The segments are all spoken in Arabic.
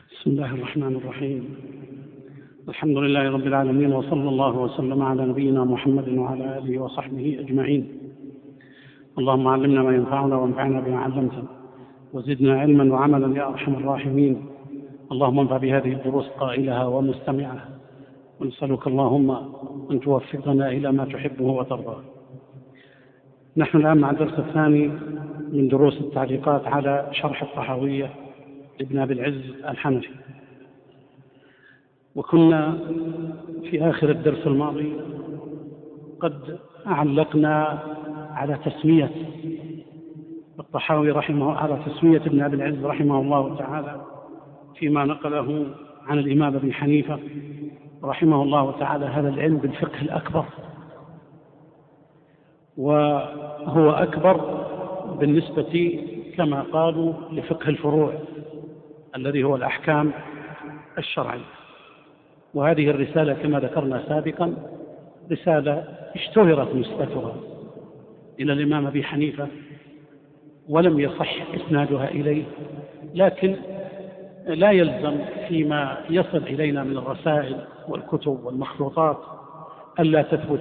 بسم الله الرحمن الرحيم. الحمد لله رب العالمين، وصلى الله وسلم على نبينا محمد وعلى آله وصحبه أجمعين. اللهم علمنا ما ينفعنا وانفعنا بما علمتنا وزدنا علما وعملا يا أرحم الراحمين. اللهم انفع بهذه الدروس قائلها ومستمعها، ونسألك اللهم أن توفقنا إلى ما تحبه وترضاه. نحن الآن مع الدرس الثاني من دروس التعليقات على شرح الطحاوية لابن أبي العز الحنفي، وكنا في آخر الدرس الماضي قد علقنا على تسمية الطحاوي على تسمية ابن أبي العز رحمه الله تعالى فيما نقله عن الإمام أبي حنيفة رحمه الله تعالى هذا العلم بالفقه الأكبر، وهو أكبر بالنسبة كما قالوا لفقه الفروع الذي هو الأحكام الشرعية. وهذه الرسالة كما ذكرنا سابقا رسالة اشتهرت نسبتها إلى الإمام أبي حنيفة ولم يصح إسنادها إليه، لكن لا يلزم فيما يصل إلينا من الرسائل والكتب والمخطوطات ألا تثبت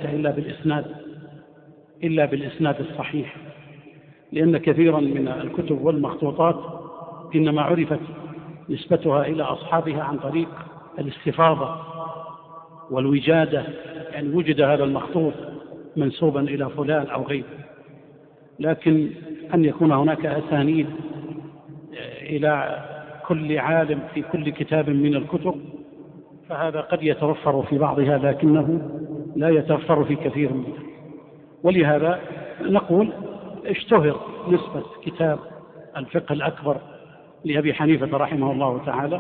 إلا بالإسناد الصحيح، لأن كثيرا من الكتب والمخطوطات إنما عرفت نسبتها إلى أصحابها عن طريق الاستفاضة والوجادة، يعني وجد هذا المخطوط منسوبا إلى فلان أو غيره، لكن أن يكون هناك أسانيد إلى كل عالم في كل كتاب من الكتب فهذا قد يتوفر في بعضها لكنه لا يتوفر في كثير منها. ولهذا نقول اشتهر نسبة كتاب الفقه الأكبر لأبي حنيفة رحمه الله تعالى،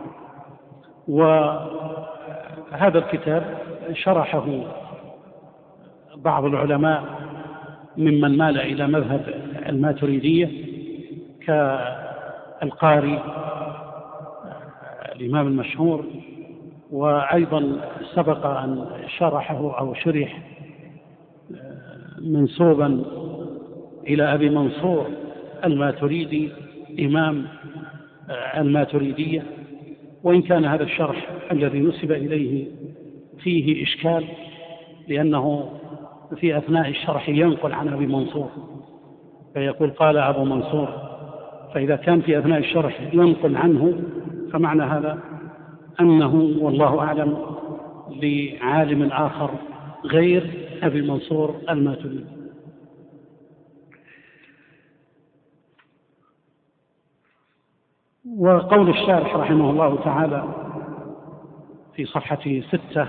وهذا الكتاب شرحه بعض العلماء ممن مال إلى مذهب الماتريدية كالقاري الإمام المشهور، وأيضا سبق أن شرحه أو شرح منسوبا إلى أبي منصور الماتريدي إمام الماتريدية، وإن كان هذا الشرح الذي نسب إليه فيه إشكال لأنه في أثناء الشرح ينقل عن أبي منصور فيقول قال أبو منصور، فإذا كان في أثناء الشرح ينقل عنه فمعنى هذا أنه والله أعلم لعالم آخر غير أبي منصور الماتريدي. وقول الشارح رحمه الله تعالى في صفحة 6: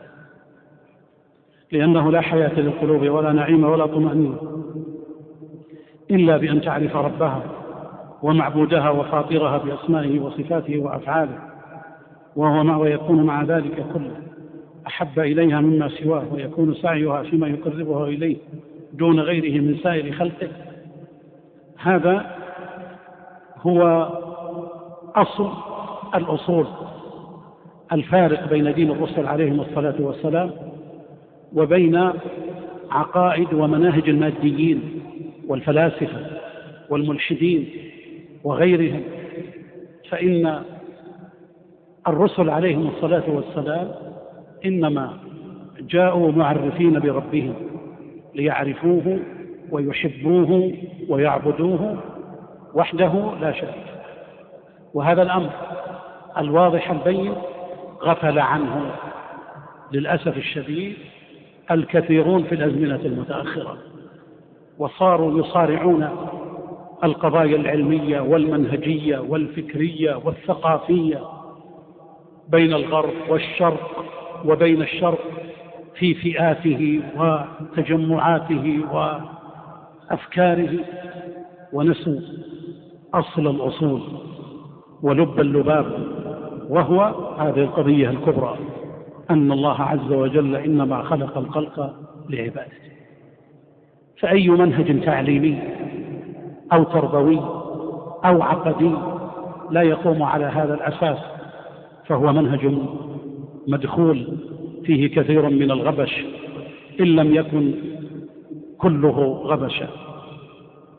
لأنه لا حياة للقلوب ولا نعيم ولا طمأنينة إلا بأن تعرف ربها ومعبودها وفاطرها بأسمائه وصفاته وأفعاله، ويكون مع ذلك كله أحب إليها مما سواه، ويكون سعيها فيما يقربها إليه دون غيره من سائر خلقه. هذا هو أصل الأصول الفارق بين دين الرسل عليهم الصلاة والسلام وبين عقائد ومناهج الماديين والفلاسفة والملحدين وغيرهم، فإن الرسل عليهم الصلاة والسلام إنما جاءوا معرفين بربهم ليعرفوه ويحبوه ويعبدوه وحده لا شريك، وهذا الأمر الواضح البين غفل عنه للأسف الشديد الكثيرون في الأزمنة المتأخرة، وصاروا يصارعون القضايا العلمية والمنهجية والفكرية والثقافية بين الغرب والشرق وبين الشرق في فئاته وتجمعاته وأفكاره، ونسوا أصل الأصول ولب اللباب، وهو هذه القضية الكبرى أن الله عز وجل إنما خلق الخلق لعبادته. فأي منهج تعليمي أو تربوي أو عقدي لا يقوم على هذا الأساس فهو منهج مدخول فيه كثير من الغبش إن لم يكن كله غبشا.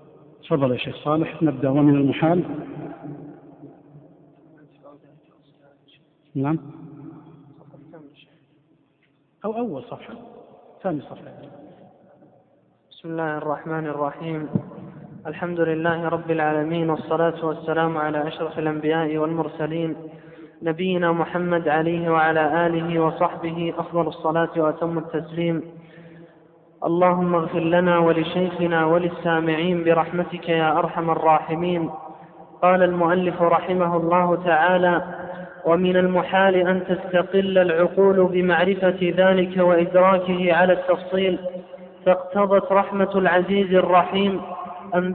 تفضل يا شيخ صالح، نبدأ. ومن المحال نعم، أو أول صفحة، ثاني صفحة. بسم الله الرحمن الرحيم. الحمد لله رب العالمين، والصلاة والسلام على أشرف الأنبياء والمرسلين، نبينا محمد عليه وعلى آله وصحبه أفضل الصلاة وأتم التسليم. اللهم اغفر لنا ولشيخنا وللسامعين برحمتك يا أرحم الراحمين. قال المؤلف رحمه الله تعالى: ومن المحال أن تستقل العقول بمعرفة ذلك وإدراكه على التفصيل، فاقتضت رحمة العزيز الرحيم أن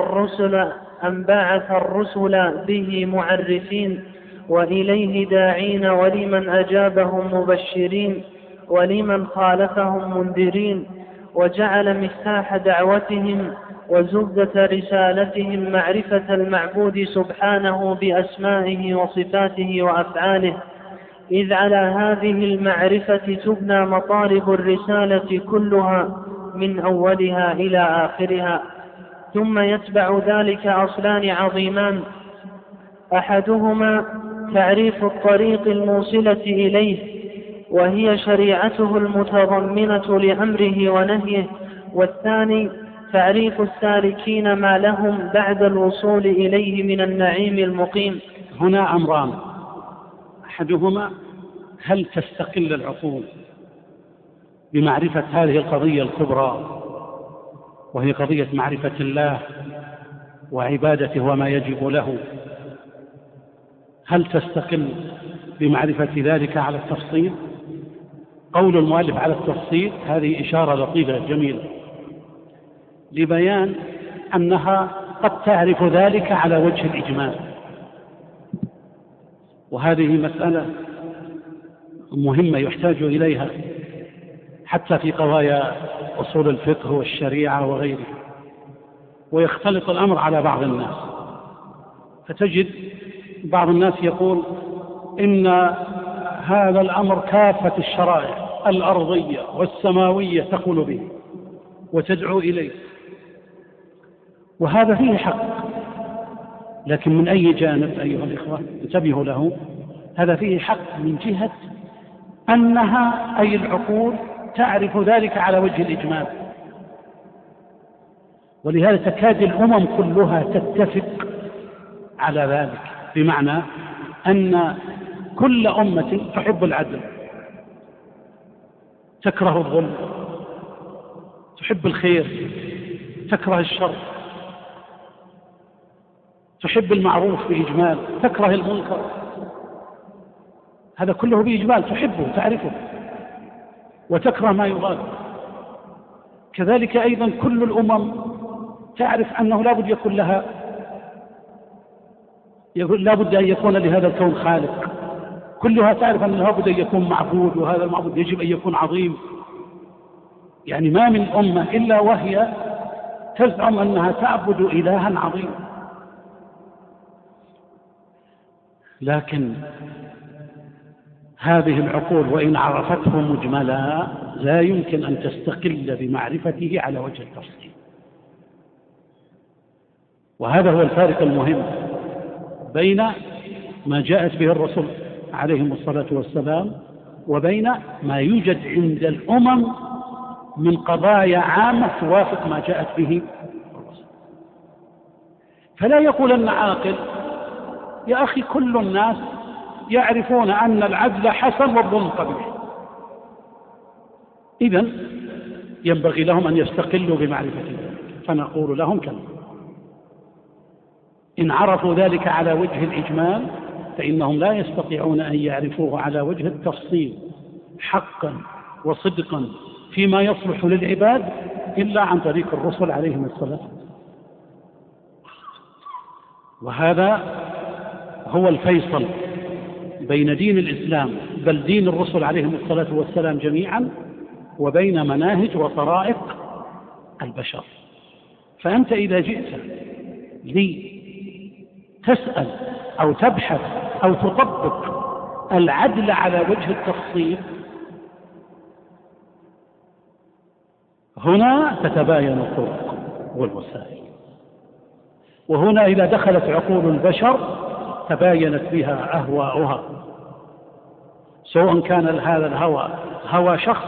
بعث الرسل به معرفين، وإليه داعين، ولمن أجابهم مبشرين، ولمن خالفهم منذرين، وجعل مفتاح دعوتهم وزبدة رسالتهم معرفة المعبود سبحانه بأسمائه وصفاته وأفعاله، إذ على هذه المعرفة تبنى مطالب الرسالة كلها من أولها إلى آخرها. ثم يتبع ذلك أصلان عظيمان: أحدهما تعريف الطريق الموصلة إليه، وهي شريعته المتضمنة لأمره ونهيه، والثاني تعريف السالكين ما لهم بعد الوصول إليه من النعيم المقيم. هنا أمران: أحدهما هل تستقل العقول بمعرفة هذه القضية الكبرى، وهي قضية معرفة الله وعبادته وما يجب له، هل تستقل بمعرفة ذلك على التفصيل؟ قول المؤلف على التفصيل هذه إشارة لطيفة جميلة لبيان أنها قد تعرف ذلك على وجه الإجمال، وهذه مسألة مهمة يحتاج إليها حتى في قضايا أصول الفقه والشريعة وغيره. ويختلط الأمر على بعض الناس، فتجد بعض الناس يقول إن هذا الأمر كافة الشرائع الأرضية والسماوية تقول به وتدعو إليه، وهذا فيه حق، لكن من أي جانب أيها الإخوة؟ انتبهوا له. هذا فيه حق من جهة أنها أي العقول تعرف ذلك على وجه الإجمال، ولهذا تكاد الأمم كلها تتفق على ذلك، بمعنى أن كل أمة تحب العدل، تكره الظلم، تحب الخير، تكره الشر، تحب المعروف بإجمال، تكره المنكر، هذا كله بإجمال، تحبه تعرفه وتكره ما يضاد. كذلك أيضا كل الأمم تعرف أنه لا بد يكون لها، لا بد أن يكون لهذا الكون خالق، كلها تعرف أنه لا بد أن يكون معبود، وهذا المعبود يجب أن يكون عظيم. يعني ما من أمة إلا وهي تزعم أنها تعبد إلها عظيما. لكن هذه العقول وإن عرفته مجملا لا يمكن أن تستقل بمعرفته على وجه التفصيل، وهذا هو الفارق المهم بين ما جاءت به الرسل عليهم الصلاة والسلام وبين ما يوجد عند الأمم من قضايا عامة توافق ما جاءت به الرسل. فلا يقولن عاقل: يا أخي كل الناس يعرفون أن العدل حسن والظلم قبيح، إذن ينبغي لهم أن يستقلوا بمعرفة ذلك. فنقول لهم كلا، إن عرفوا ذلك على وجه الإجمال فإنهم لا يستطيعون أن يعرفوه على وجه التفصيل حقا وصدقا فيما يصلح للعباد إلا عن طريق الرسل عليهم الصلاة. وهذا هو الفيصل بين دين الإسلام، بل دين الرسل عليهم الصلاة والسلام جميعا، وبين مناهج وطرائق البشر. فأنت إذا جئت لتسأل أو تبحث أو تطبق العدل على وجه التفصيل، هنا تتباين الطرق والوسائل، وهنا إذا دخلت عقول البشر تباينت بها أهواؤها سواء كان هذا الهوى هوى شخص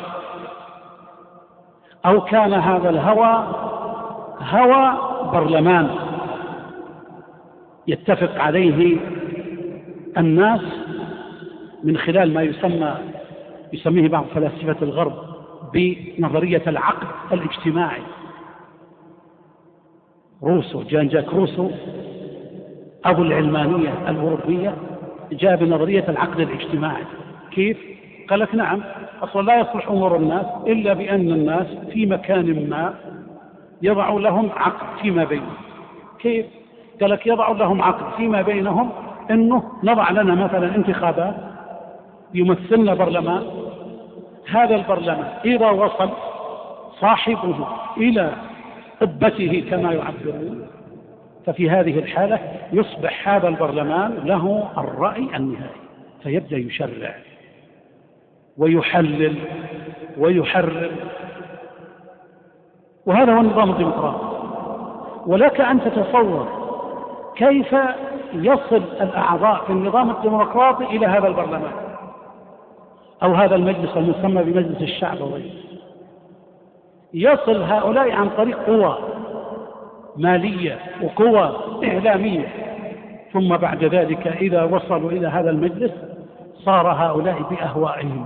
أو كان هذا الهوى هوى برلمان يتفق عليه الناس من خلال ما يسميه بعض فلاسفة الغرب بنظرية العقد الاجتماعي. جان جاك روسو أبو العلمانية الأوروبية جاء بنظرية العقد الاجتماعي. كيف؟ قال لك نعم، أصلا لا يصلح أمور الناس إلا بأن الناس في مكان ما يضع لهم عقد فيما بينهم. كيف؟ قال لك يضع لهم عقد فيما بينهم أنه نضع لنا مثلا انتخابات يمثلنا برلمان. هذا البرلمان إذا وصل صاحبه إلى قبته كما يعبرون، ففي هذه الحالة يصبح هذا البرلمان له الرأي النهائي، فيبدأ يشرع ويحلل ويحرر. وهذا هو النظام الديمقراطي. ولك أن تتصور كيف يصل الأعضاء في النظام الديمقراطي إلى هذا البرلمان أو هذا المجلس المسمى بمجلس الشعب. يصل هؤلاء عن طريق قوى مالية وقوى إعلامية، ثم بعد ذلك إذا وصلوا إلى هذا المجلس صار هؤلاء بأهوائهم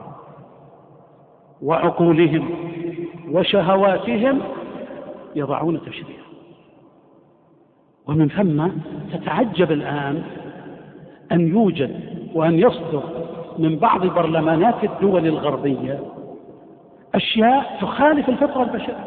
وعقولهم وشهواتهم يضعون تشريعا. ومن ثم تتعجب الآن أن يوجد وأن يصدر من بعض برلمانات الدول الغربية أشياء تخالف الفطرة البشرية.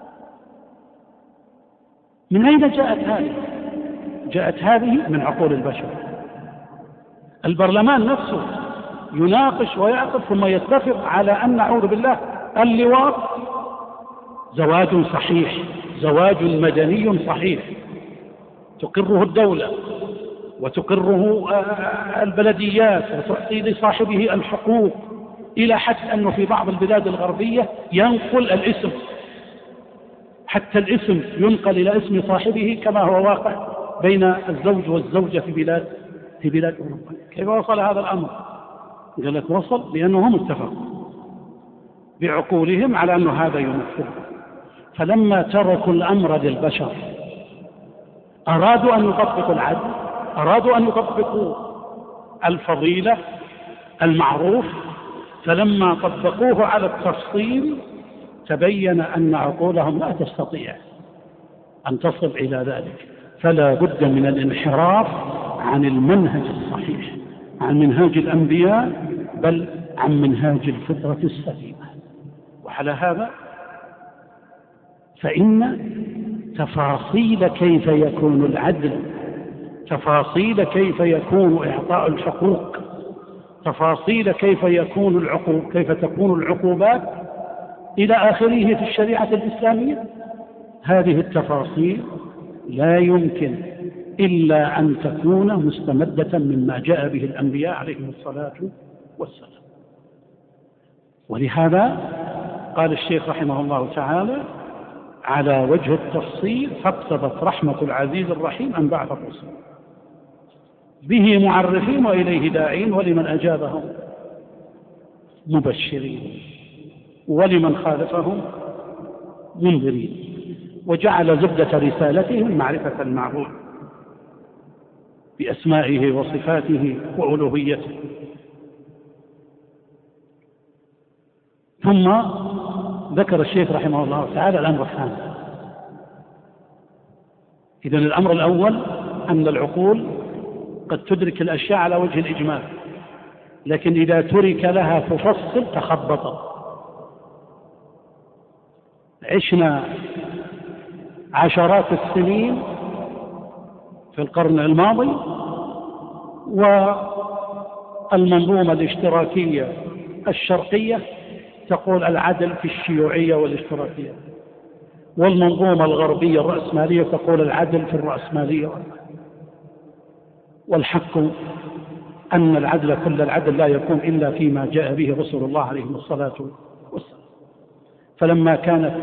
من أين جاءت هذه؟ جاءت هذه من عقول البشر. البرلمان نفسه يناقش ويعقد ثم يتفق على أن نعوذ بالله اللواط زواج صحيح، زواج مدني صحيح تقره الدولة وتقره البلديات وتعطي لصاحبه الحقوق، إلى حد أنه في بعض البلاد الغربية ينقل الاسم، حتى الاسم ينقل إلى اسم صاحبه كما هو واقع بين الزوج والزوجة في بلاد أوروبا. كيف وصل هذا الأمر؟ قال لك وصل لأنهم اتفقوا بعقولهم على أن هذا يمثل. فلما تركوا الأمر للبشر أرادوا أن يطبقوا العدل، أرادوا أن يطبقوا الفضيلة المعروف، فلما طبقوه على التفصيل تبين أن عقولهم لا تستطيع أن تصل إلى ذلك، فلا بد من الانحراف عن المنهج الصحيح، عن منهاج الأنبياء، بل عن منهاج الفطرة السليمة. وعلى هذا فإن تفاصيل كيف يكون العدل، تفاصيل كيف يكون إعطاء الحقوق، تفاصيل كيف يكون العقوق، كيف تكون العقوبات إلى آخره في الشريعة الإسلامية، هذه التفاصيل لا يمكن إلا أن تكون مستمدة مما جاء به الأنبياء عليهم الصلاة والسلام. ولهذا قال الشيخ رحمه الله تعالى على وجه التفصيل: فاقتضت رحمة العزيز الرحيم أن بعث الرسل به معرفين وإليه داعين ولمن أجابهم مبشرين ولمن خالفهم منذرين، وجعل زبدة رسالتهم معرفة المعبود بأسمائه وصفاته وألوهيته. ثم ذكر الشيخ رحمه الله تعالى الأمر الثاني. إذن الأمر الأول أن العقول قد تدرك الأشياء على وجه الإجمال، لكن إذا ترك لها تفصل تخبط. عشنا عشرات السنين في القرن الماضي والمنظومة الاشتراكية الشرقية تقول العدل في الشيوعية والاشتراكية، والمنظومة الغربية الرأسمالية تقول العدل في الرأسمالية. والحق أن العدل كل العدل لا يكون إلا فيما جاء به رسول الله عليه الصلاة والسلام. فلما كانت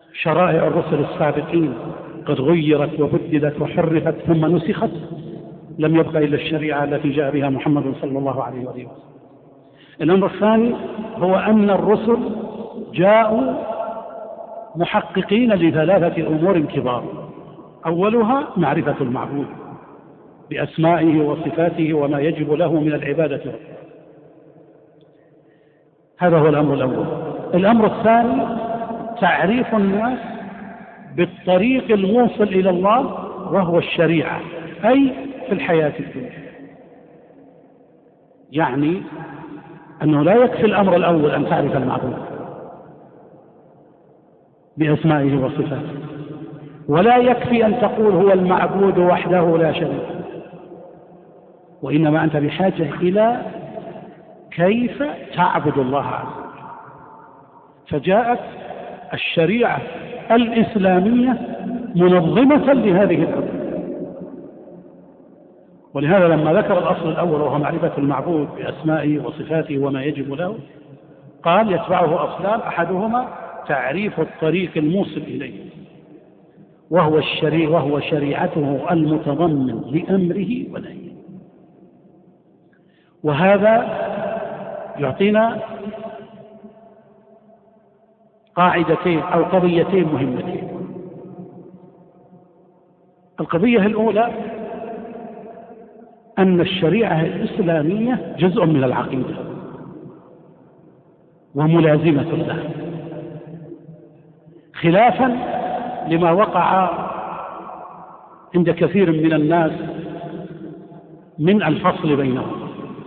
شرائع الرسل السابقين قد غيرت وبدلت وحرفت ثم نسخت، لم يبق إلا الشريعة التي جاء بها محمد صلى الله عليه وسلم. الأمر الثاني هو أن الرسل جاءوا محققين لثلاثة أمور كبار: أولها معرفة المعبود بأسمائه وصفاته وما يجب له من العبادة، هذا هو الأمر الأول. الأمر الثاني تعريف الناس بالطريق الموصل إلى الله وهو الشريعة، أي في الحياة الدنيا. يعني أنه لا يكفي الأمر الأول أن تعرف المعبود بأسمائه وصفاته، ولا يكفي أن تقول هو المعبود وحده لا شريك له، وإنما أنت بحاجة إلى كيف تعبد الله عز وجل. فجاءت الشريعة الإسلامية منظمة لهذه الأمور. ولهذا لما ذكر الأصل الأول وهو معرفة المعبود بأسمائه وصفاته وما يجب له، قال يتبعه أصلان: أحدهما تعريف الطريق الموصل إليه وهو شريعته المتضمن لأمره ونهيه. وهذا يعطينا قاعدتين أو قضيتين مهمتين. القضية الأولى أن الشريعة الإسلامية جزء من العقيدة وملازمة لها، خلافا لما وقع عند كثير من الناس من الفصل بينهم.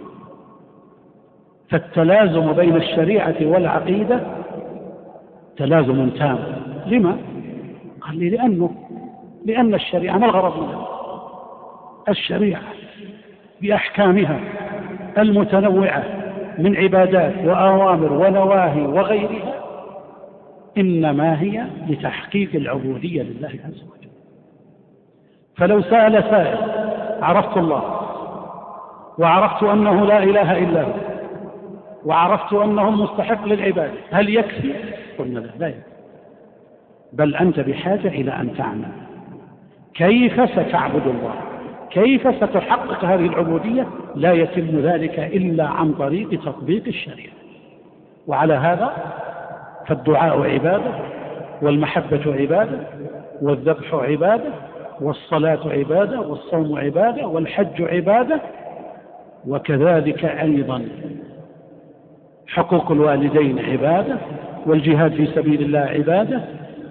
فالتلازم بين الشريعة والعقيدة تلازم تام. لما؟ قال لي لأن الشريعة ما الغرض منها؟ الشريعة بأحكامها المتنوعة من عبادات وأوامر ونواهي وغيرها إنما هي لتحقيق العبودية لله عز وجل. فلو سأل سائل: عرفت الله وعرفت أنه لا إله إلا هو وعرفت أنه المستحق للعبادة، هل يكفي؟ قلنا لا يكفي، بل أنت بحاجة إلى أن تعمل كيف ستعبد الله، كيف ستحقق هذه العبودية. لا يتم ذلك إلا عن طريق تطبيق الشريعة. وعلى هذا فالدعاء عبادة، والمحبة عبادة، والذبح عبادة، والصلاة عبادة، والصوم عبادة، والحج عبادة، وكذلك أيضا حقوق الوالدين عبادة، والجهاد في سبيل الله عبادة،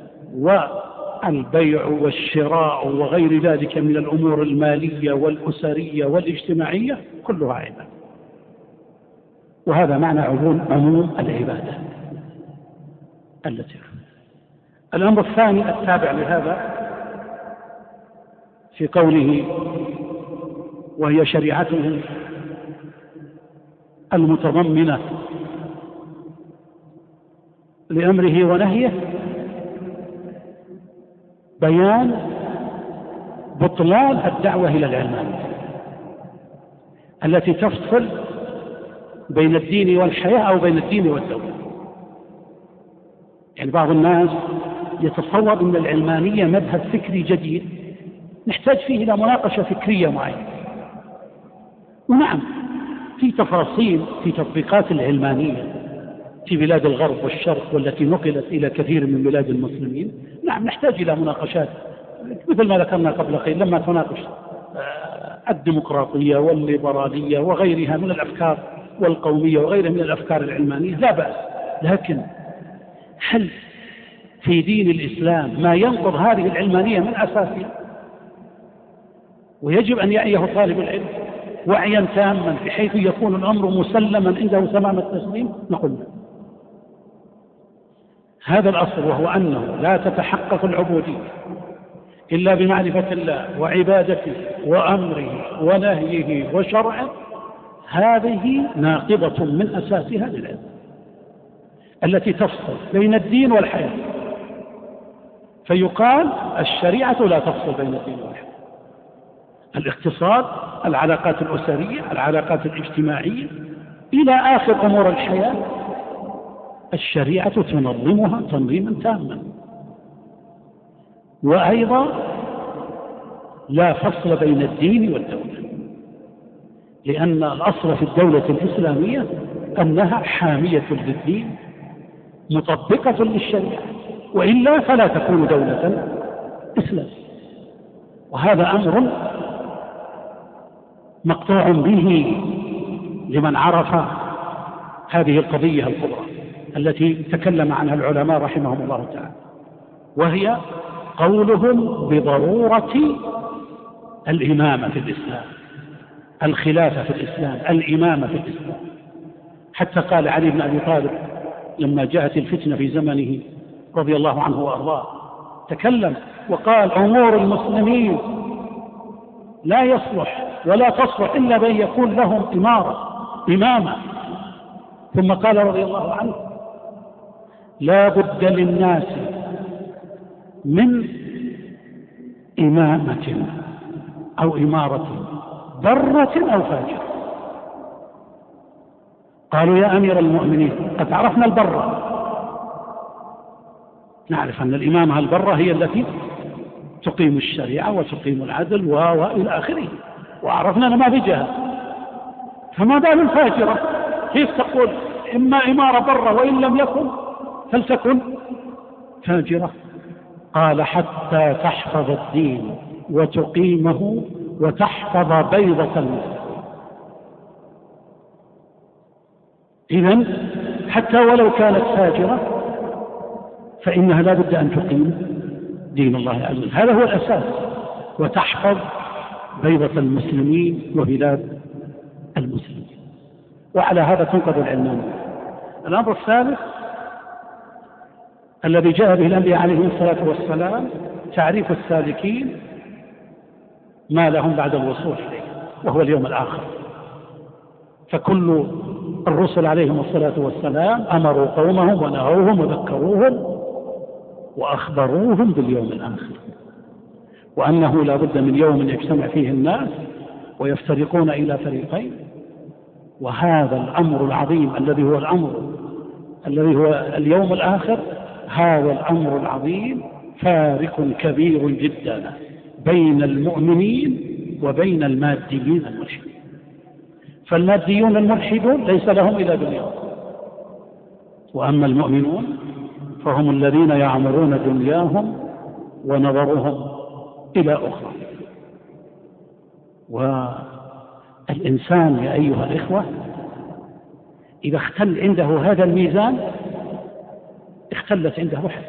والبيع والشراء وغير ذلك من الأمور المالية والأسرية والاجتماعية كلها عبادة. وهذا معنى عموم العبادة التي. الأمر الثاني التابع لهذا في قوله: وهي شريعته المتضمنة لأمره ونهيه، بيان بطلان الدعوة إلى العلمانية التي تفصل بين الدين والحياة أو بين الدين والدولة. يعني بعض الناس يتصور أن العلمانية مذهب فكري جديد نحتاج فيه إلى مناقشة فكرية معينة. ونعم، في تفاصيل في تطبيقات العلمانية في بلاد الغرب والشرق والتي نقلت إلى كثير من بلاد المسلمين، نعم نحتاج إلى مناقشات مثل ما ذكرنا قبل قليل لما تناقش الديمقراطية والليبرالية وغيرها من الأفكار والقومية وغيرها من الأفكار العلمانية، لا بأس. لكن هل في دين الإسلام ما ينقض هذه العلمانية من أساسها؟ ويجب أن يعيه طالب العلم وعيا تاما بحيث يكون الأمر مسلما عنده تمام التسليم. نقول هذا الأصل، وهو أنه لا تتحقق العبودية إلا بمعرفة الله وعبادته وأمره ونهيه وشرعه، هذه ناقضة من أساسها للعلم التي تفصل بين الدين والحياة. فيقال الشريعة لا تفصل بين الدين والحياة. الاقتصاد، العلاقات الأسرية، العلاقات الاجتماعية، إلى آخر أمور الحياة الشريعة تنظمها تنظيما تاما. وأيضا لا فصل بين الدين والدولة. لأن الأصل في الدولة الإسلامية أنها حامية للدين مطبقة للشريعة، وإلا فلا تكون دولة إسلام. وهذا أمر مقطوع به لمن عرف هذه القضية الكبرى التي تكلم عنها العلماء رحمهم الله تعالى، وهي قولهم بضرورة الإمامة في الإسلام، الخلافة في الإسلام، الإمامة في الإسلام. حتى قال علي بن أبي طالب لما جاءت الفتنة في زمنه رضي الله عنه وأرضاه، تكلم وقال: أمور المسلمين لا يصلح ولا تصلح إلا بأن يكون لهم إمامة. ثم قال رضي الله عنه: لا بد للناس من إمامة أو إمارة برة أو فاجرة. قالوا: يا أمير المؤمنين، قد عرفنا البرة، نعرف أن الإمامة البرة هي التي تقيم الشريعة وتقيم العدل وإلى آخره، وعرفنا نماذجها، فما بال الفاجرة؟ كيف تقول إما إمارة برة وإن لم يكن فلتكن فاجرة؟ قال: حتى تحفظ الدين وتقيمه وتحفظ بيضة المسلم. إذن حتى ولو كانت فاجرة فإنها لا بد أن تقيم دين الله عز وجل، هذا هو الأساس، وتحفظ بيضة المسلمين وبلاد المسلمين. وعلى هذا تنقض العلمانية. الأمر الثالث الذي جاء به الأنبياء عليهم الصلاة والسلام تعريف السالكين ما لهم بعد الوصول إليه، وهو اليوم الآخر. فكل الرسل عليهم الصلاة والسلام أمروا قومهم ونهوهم وذكروهم وأخبروهم باليوم الآخر، وأنه لا بد من يوم يجتمع فيه الناس ويفترقون إلى فريقين. وهذا الأمر العظيم الذي هو اليوم الآخر، هذا الأمر العظيم فارق كبير جدا بين المؤمنين وبين الماديين الملحدين. فالماديون الملحدون ليس لهم إلى دنياهم، وأما المؤمنون فهم الذين يعمرون دنياهم ونظرهم إلى أخرى. والإنسان يا أيها الإخوة إذا اختل عنده هذا الميزان اختلت عنده روحه.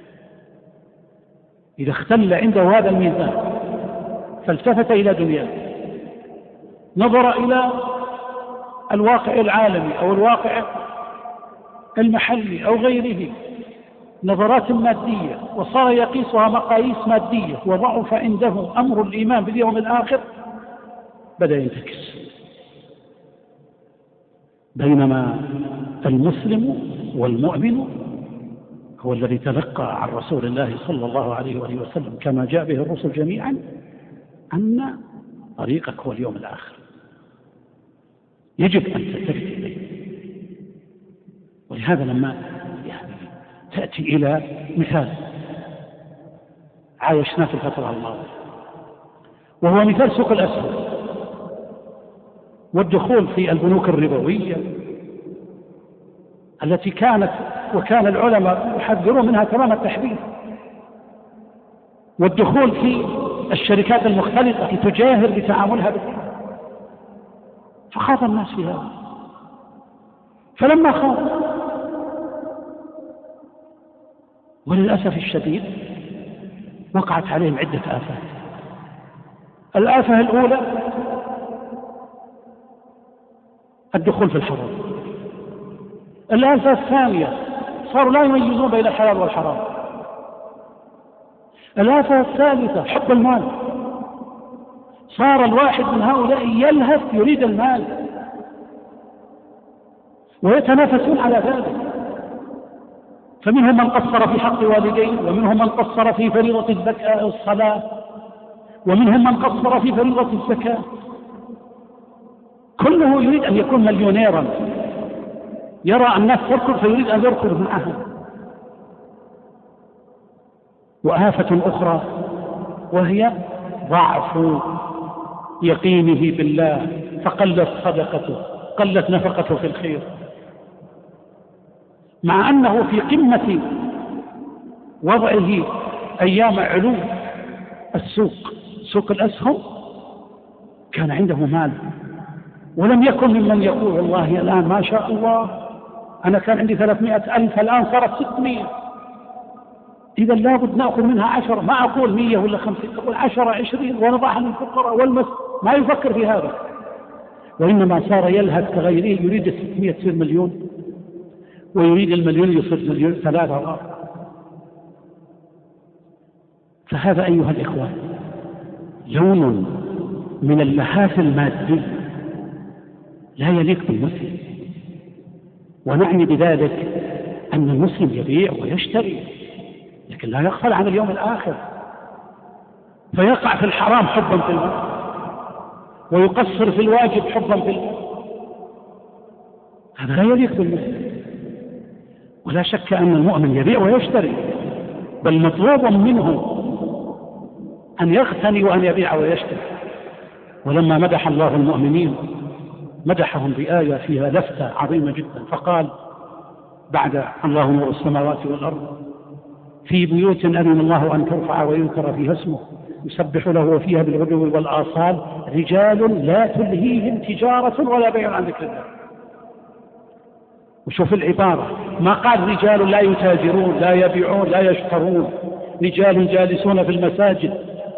إذا اختل عنده هذا الميزان فالتفت إلى دنياه، نظر إلى الواقع العالمي أو الواقع المحلي أو غيره نظرات مادية، وصار يقيسها مقاييس مادية، وضعف عنده أمر الإيمان باليوم الآخر، بدأ ينتكس. بينما المسلم والمؤمن هو الذي تلقى عن رسول الله صلى الله عليه وآله وسلم كما جاء به الرسل جميعا أن طريقك هو اليوم الآخر، يجب أن تلتفت إليه. ولهذا لما تأتي إلى مثال عايشناه في الفترة الماضية، وهو مثال سوق الأسهم والدخول في البنوك الربوية التي وكان العلماء يحذرون منها تمام التحذير، والدخول في الشركات المختلطة التي تجاهر بتعاملها بالربا، فخاض الناس في هذا. فلما خاض، وللأسف الشديد وقعت عليهم عدة آفات. الآفة الأولى الدخول في الحرام. الآفة الثانية صاروا لا يميزون بين الحلال والحرام. الآفة الثالثة حب المال، صار الواحد من هؤلاء يلهث يريد المال ويتنافسون على ذلك. فمنهم من قصر في حق والديه، ومنهم من قصر في فريضة الصلاة، ومنهم من قصر في فريضة الزكاة. كله يريد أن يكون مليونيرا، يرى الناس تركض فيريد أن يركض معها. وآفة أخرى وهي ضعف يقينه بالله فقلت صدقته، قلت نفقته في الخير، مع أنه في قمة وضعه أيام علو السوق، سوق الأسهم، كان عنده مال، ولم يكن ممن يقول والله الآن ما شاء الله أنا كان عندي 300,000 الآن صارت 600، إذا لابد نأخذ منها 10، ما أقول 100 ولا 50، أقول 10 20 ونضعها للفقراء ما يفكر في هذا، وإنما صار يلهث كغيره، يريد 600 تصير مليون، ويريد المليون يصير مليون 3 و4. فهذا أيها الإخوة لون من اللهاث المادي لا يليق بالمسلم، ونعني بذلك أن المسلم يبيع ويشتري، لكن لا يغفل عن اليوم الآخر، فيقع في الحرام حبا في المال، ويقصر في الواجب حبا في المال، هذا لا يليق بالمسلم. ولا شك أن المؤمن يبيع ويشتري، بل مطلوب منه أن يغتني وأن يبيع ويشتري. ولما مدح الله المؤمنين مدحهم بآية فيها لفتة عظيمة جدا، فقال بعد الله نور السماوات والأرض في بيوت أذن الله أن ترفع ويذكر فيها اسمه يسبح له فيها بالغدو والآصال رجال لا تلهيهم تجارة ولا بيع عن ذكر الله. وشوف العبارة، ما قال رجال لا يتاجرون لا يبيعون لا يشترون، رجال جالسون في المساجد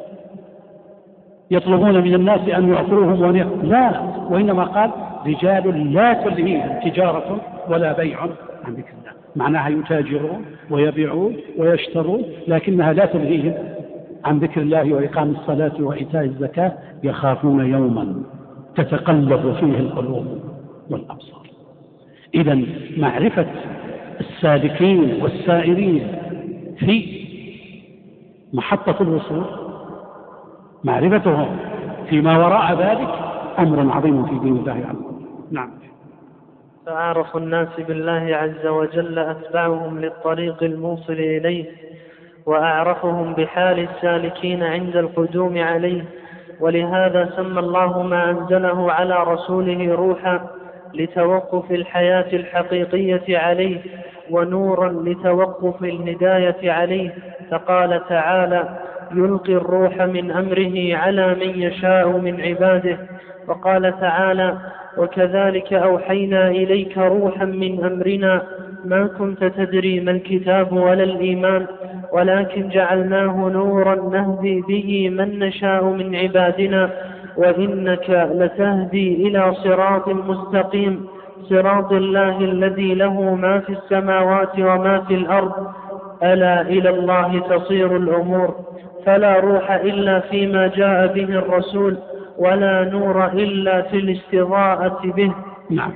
يطلبون من الناس أن يعطوهم لا، وإنما قال رجال لا تلهيهم تجارة ولا بيع عن ذكر الله، معناها يتاجرون ويبيعون ويشترون، لكنها لا تلهيهم عن ذكر الله وإقام الصلاة وإيتاء الزكاة، يخافون يوما تتقلب فيه القلوب والأبصار. إذن معرفة السالكين والسائرين في محطة الوصول، معرفتهم فيما وراء ذلك أمر عظيم في دين الله عز وجل. نعم. فأعرف الناس بالله عز وجل أتبعهم للطريق الموصل إليه، وأعرفهم بحال السالكين عند القدوم عليه، ولهذا سمى الله ما أنزله على رسوله روحا لتوقف الحياة الحقيقية عليه، ونورا لتوقف الهداية عليه، فقال تعالى يلقي الروح من أمره على من يشاء من عباده. وقال تعالى وكذلك أوحينا إليك روحا من أمرنا ما كنت تدري ما الكتاب ولا الإيمان ولكن جعلناه نورا نهدي به من نشاء من عبادنا وإنك لتهدي إلى صراط مستقيم صراط الله الذي له ما في السماوات وما في الأرض ألا إلى الله تصير الأمور. فلا روح إلا فيما جاء به الرسول ولا نور إلا في الاستضاءة به. نعم،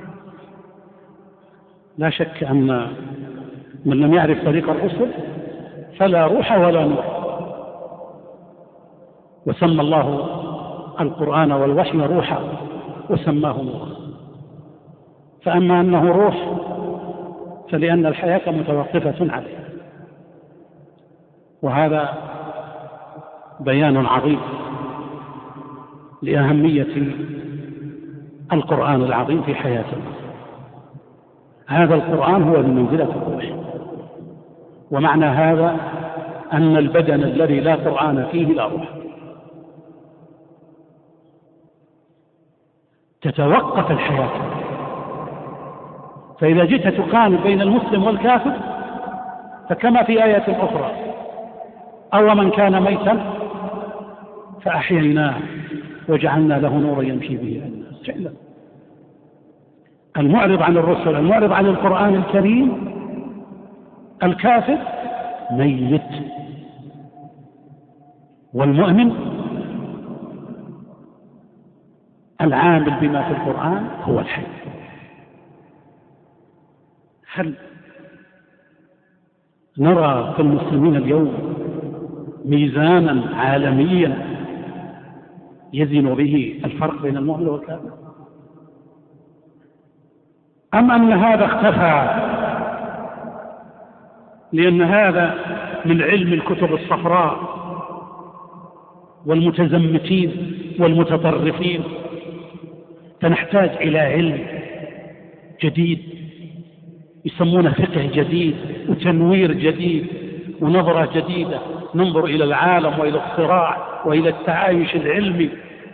لا شك أن من لم يعرف طريق الرسل فلا روح ولا نور. وسمى الله القرآن والوحي روحا وسماه نورا. فأما أنه روح فلأن الحياة متوقفة عليه، وهذا بيان عظيم لأهمية القرآن العظيم في حياة الناس. هذا القرآن هو بمنزلة الروح، ومعنى هذا أن البدن الذي لا قرآن فيه لا روح. تتوقف الحياة. فإذا جئت تقارن بين المسلم والكافر فكما في آية أخرى أو من كان ميتا فأحييناه وجعلنا له نورا يمشي به الناس. فعلا المعرض عن الرسل، المعرض عن القرآن الكريم، الكافر ميت، والمؤمن العامل بما في القرآن هو الحي. هل نرى في المسلمين اليوم ميزانا عالميا يزن به الفرق بين المؤمن والكافر؟ أم أن هذا اختفى لأن هذا من علم الكتب الصفراء والمتزمتين والمتطرفين، فنحتاج إلى علم جديد يسمونه فقه جديد وتنوير جديد ونظرة جديدة، ننظر إلى العالم وإلى الصراع وإلى التعايش العلمي،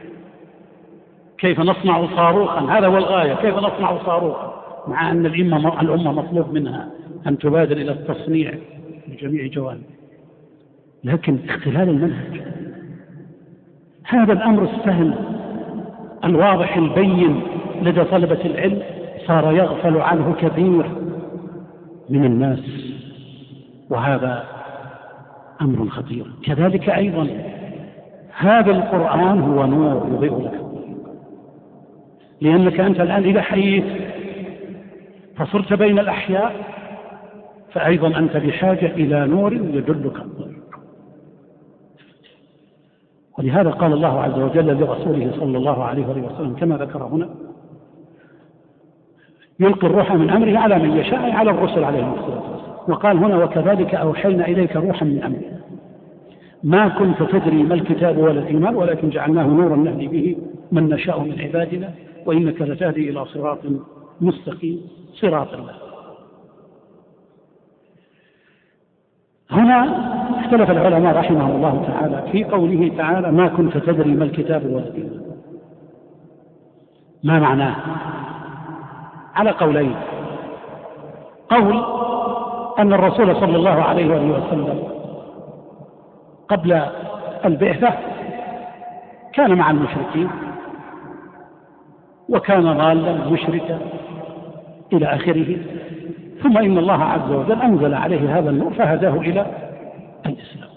كيف نصنع صاروخا، هذا هو الغاية، كيف نصنع صاروخا، مع أن الأمة مطلوب منها أن تبادر إلى التصنيع بجميع جوانب. لكن اختلال المنهج، هذا الأمر السهل الواضح البين لدى طلبة العلم صار يغفل عنه كثير من الناس، وهذا أمر خطير. كذلك أيضا هذا القرآن هو نور يضيء لك، لأنك أنت الآن إذا حييت فصرت بين الأحياء، فأيضا أنت بحاجة إلى نور يدلك الطريق. ولهذا قال الله عز وجل لرسوله صلى الله عليه وسلم كما ذكر هنا: يلقي الروح من أمره على من يشاء، على الرسل عليهم الصلاة والسلام. وقال هنا: وكذلك أوحينا إليك روحا من أمرنا ما كنت تدري ما الكتاب ولا الإيمان ولكن جعلناه نورا نهدي به من نشاء من عبادنا وإنك لتهدي إلى صراط مستقيم، صراط الله. هنا اختلف العلماء رحمهم الله تعالى في قوله تعالى: ما كنت تدري ما الكتاب ولا الإيمان، ما معناه؟ على قولين: قول أن الرسول صلى الله عليه وسلم قبل البعثة كان مع المشركين وكان ضالا مشركا إلى آخره، ثم إن الله عز وجل أنزل عليه هذا النور فهداه إلى الإسلام.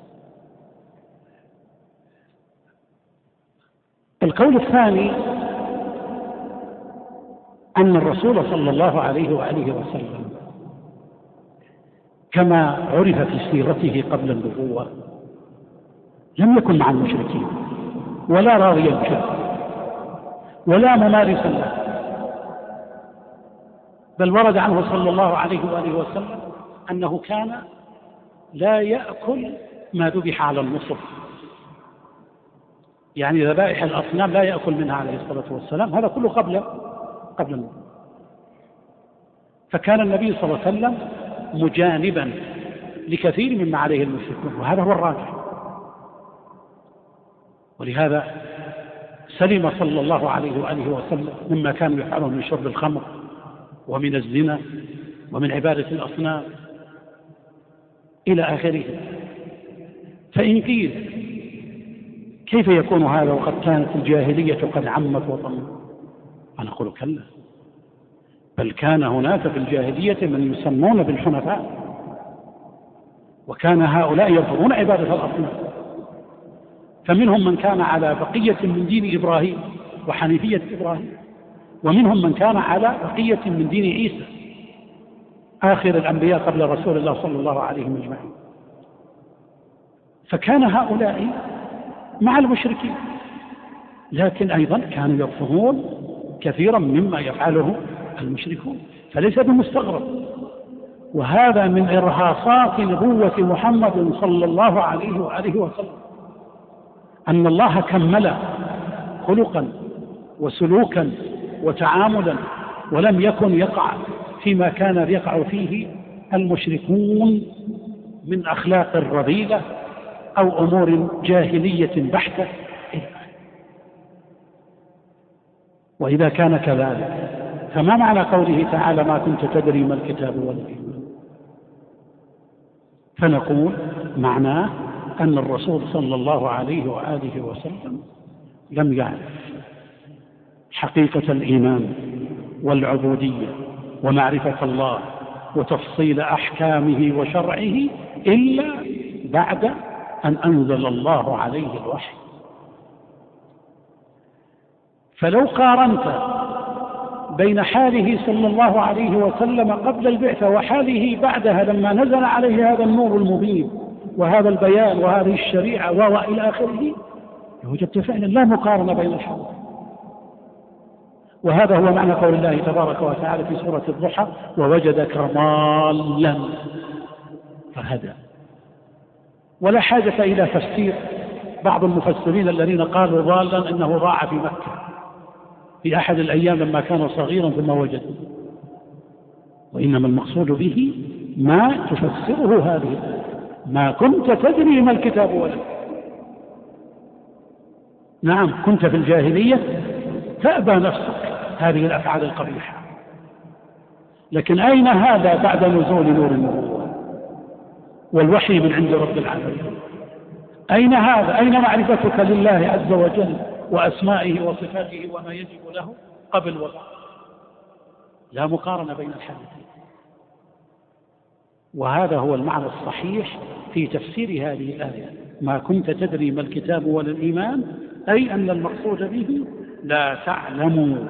القول الثاني أن الرسول صلى الله عليه وسلم كما عرف في سيرته قبل النبوة لم يكن مع المشركين ولا راضيا بشرك ولا ممارسا له، بل ورد عنه صلى الله عليه وسلم أنه كان لا يأكل ما ذبح على النصب، يعني ذبائح الأصنام لا يأكل منها عليه الصلاة والسلام، هذا كله قبل النبوة. فكان النبي صلى الله عليه وسلم مجانبا لكثير مما عليه المشركون، وهذا هو الراجح. ولهذا سلم صلى الله عليه وسلم مما كانوا يفعلون من شرب الخمر ومن الزنا ومن عبادة الأصنام إلى آخره. فإن قيل كيف يكون هذا وقد كانت الجاهلية قد عمت وطمت؟ أنا أقول كلا، بل كان هناك في الجاهلية من يسمون بالحنفاء، وكان هؤلاء يرفضون عبادة الأصنام، فمنهم من كان على بقية من دين إبراهيم وحنيفية إبراهيم، ومنهم من كان على بقية من دين عيسى آخر الأنبياء قبل رسول الله صلى الله عليه وسلم. فكان هؤلاء مع المشركين، لكن أيضا كانوا يرفضون كثيرا مما يفعله المشركون، فليس بمستغرب. وهذا من إرهاصات نبوة محمد صلى الله عليه وسلم، أن الله كمل خلقا وسلوكا وتعاملا، ولم يكن يقع فيما كان يقع فيه المشركون من أخلاق رذيلة أو أمور جاهلية بحتة. وإذا كان كذلك فما معنى قوله تعالى: ما كنت تدري ما الكتاب ولا الإيمان؟ فنقول معناه أن الرسول صلى الله عليه وسلم لم يعرف حقيقة الإيمان والعبودية ومعرفة الله وتفصيل أحكامه وشرعه إلا بعد أن أنزل الله عليه الوحي. فلو قارنت بين حاله صلى الله عليه وسلم قبل البعثة وحاله بعدها لما نزل عليه هذا النور المبين وهذا البيان وهذه الشريعة وإلى آخره، وجدت فعلا لا مقارنة بين الحالين. وهذا هو معنى قول الله تبارك وتعالى في سورة الضحى: ووجدك ضالا فهدى. ولا حاجة إلى تفسير بعض المفسرين الذين قالوا ضالا إنه ضاع في مكة، في أحد الأيام لما كان صغيرا ثم وجد، وإنما المقصود به ما تفسره هذه، ما كنت تدري ما الكتاب ولا. نعم، كنت في الجاهلية تأبى نفسك هذه الأفعال القبيحة، لكن أين هذا بعد نزول نور النبوة والوحي من عند رب العالمين؟ أين هذا؟ أين معرفتك لله عز وجل وأسمائه وصفاته وما يجب له قبل وبعد؟ لا مقارنة بين الحالتين. وهذا هو المعنى الصحيح في تفسير هذه الآية، ما كنت تدري ما الكتاب ولا الإيمان، أي أن المقصود به لا تعلم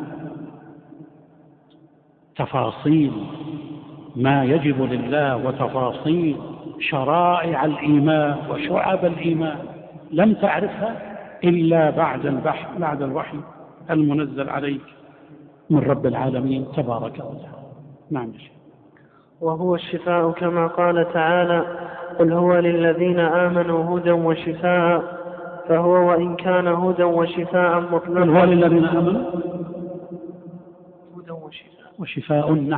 تفاصيل ما يجب لله وتفاصيل شرائع الإيمان وشعب الإيمان، لم تعرفها إلا بعد الوحي المنزل عليك من رب العالمين تبارك وتعالى. نعم. وهو الشفاء كما قال تعالى: قل هو للذين آمنوا هدى وشفاء، فهو وإن كان هدى وشفاء مطلقا. قل هو للذين آمنوا هدى وشفاء. نعم.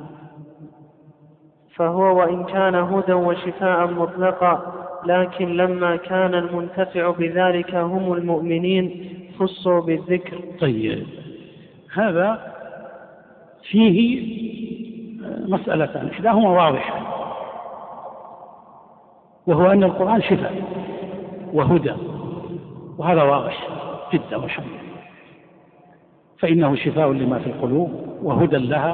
فهو وإن كان هدى وشفاء مطلقا، لكن لما كان المنتفع بذلك هم المؤمنين خصوا بالذكر. طيب، هذا فيه مسألتان، إحداهما واضحة، وهو أن القرآن شفاء وهدى، وهذا واضح جدا والحمد لله، فإنه شفاء لما في القلوب وهدى لها.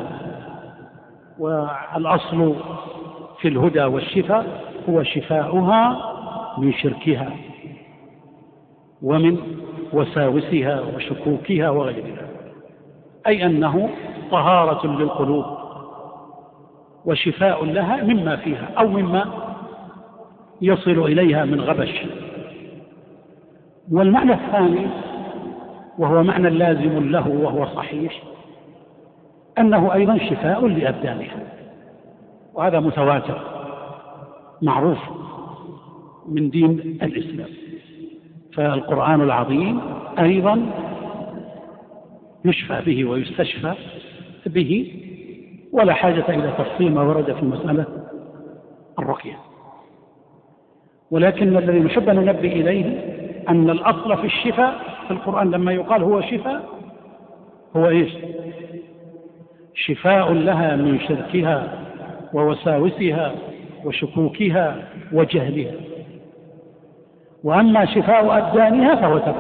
والأصل في الهدى والشفاء هو شفاؤها من شركها ومن وساوسها وشكوكها وغيرها، أي أنه طهارة للقلوب وشفاء لها مما فيها أو مما يصل إليها من غبش. والمعنى الثاني وهو معنى لازم له وهو صحيح، أنه أيضا شفاء لأبدانها، وهذا متواتر معروف من دين الإسلام. فالقرآن العظيم أيضا يشفى به ويستشفى به، ولا حاجة إلى تفصيل ما ورد في مسألة الرقية. ولكن الذي نحب أن ننبه إليه أن الأصل في الشفاء في القرآن لما يقال هو شفاء، هو إيش؟ شفاء لها من شركها ووساوسها وشكوكها وجهلها. وأما شفاء أبدانها فهو تبع.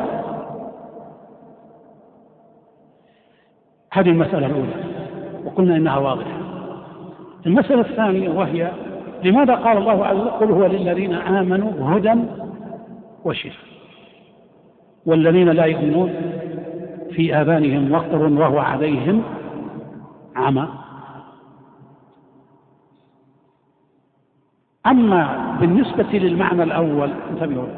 هذه المسألة الأولى، وقلنا إنها واضحة. المسألة الثانية وهي لماذا قال الله عز وجل: قل هو للذين آمنوا هدى وشفاء، والذين لا يؤمنون في آذانهم وقر وهو عليهم عمى. أما بالنسبة للمعنى الأول، انتبهوا،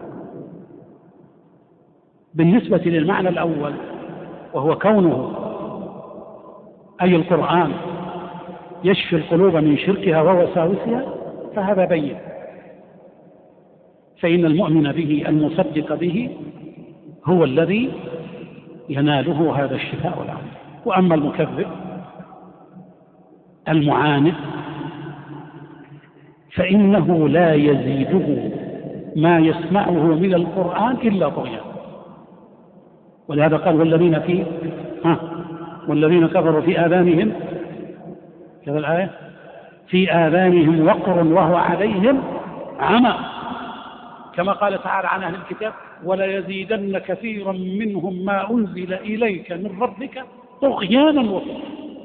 بالنسبة للمعنى الأول وهو كونه أي القرآن يشفي القلوب من شركها ووساوسها، فهذا بين، فإن المؤمن به المصدق به هو الذي يناله هذا الشفاء والعافية. وأما المكذب المعاند فإنه لا يزيده ما يسمعه من القرآن إلا طغيان. ولهذا قال: والذين كفروا في آذانهم، كذا الآية، في آذانهم وقر وهو عليهم عمى، كما قال تعالى عن أهل الكتاب: ولا يزيدن كثيرا منهم ما أنزل إليك من ربك طغيانا وكفرا.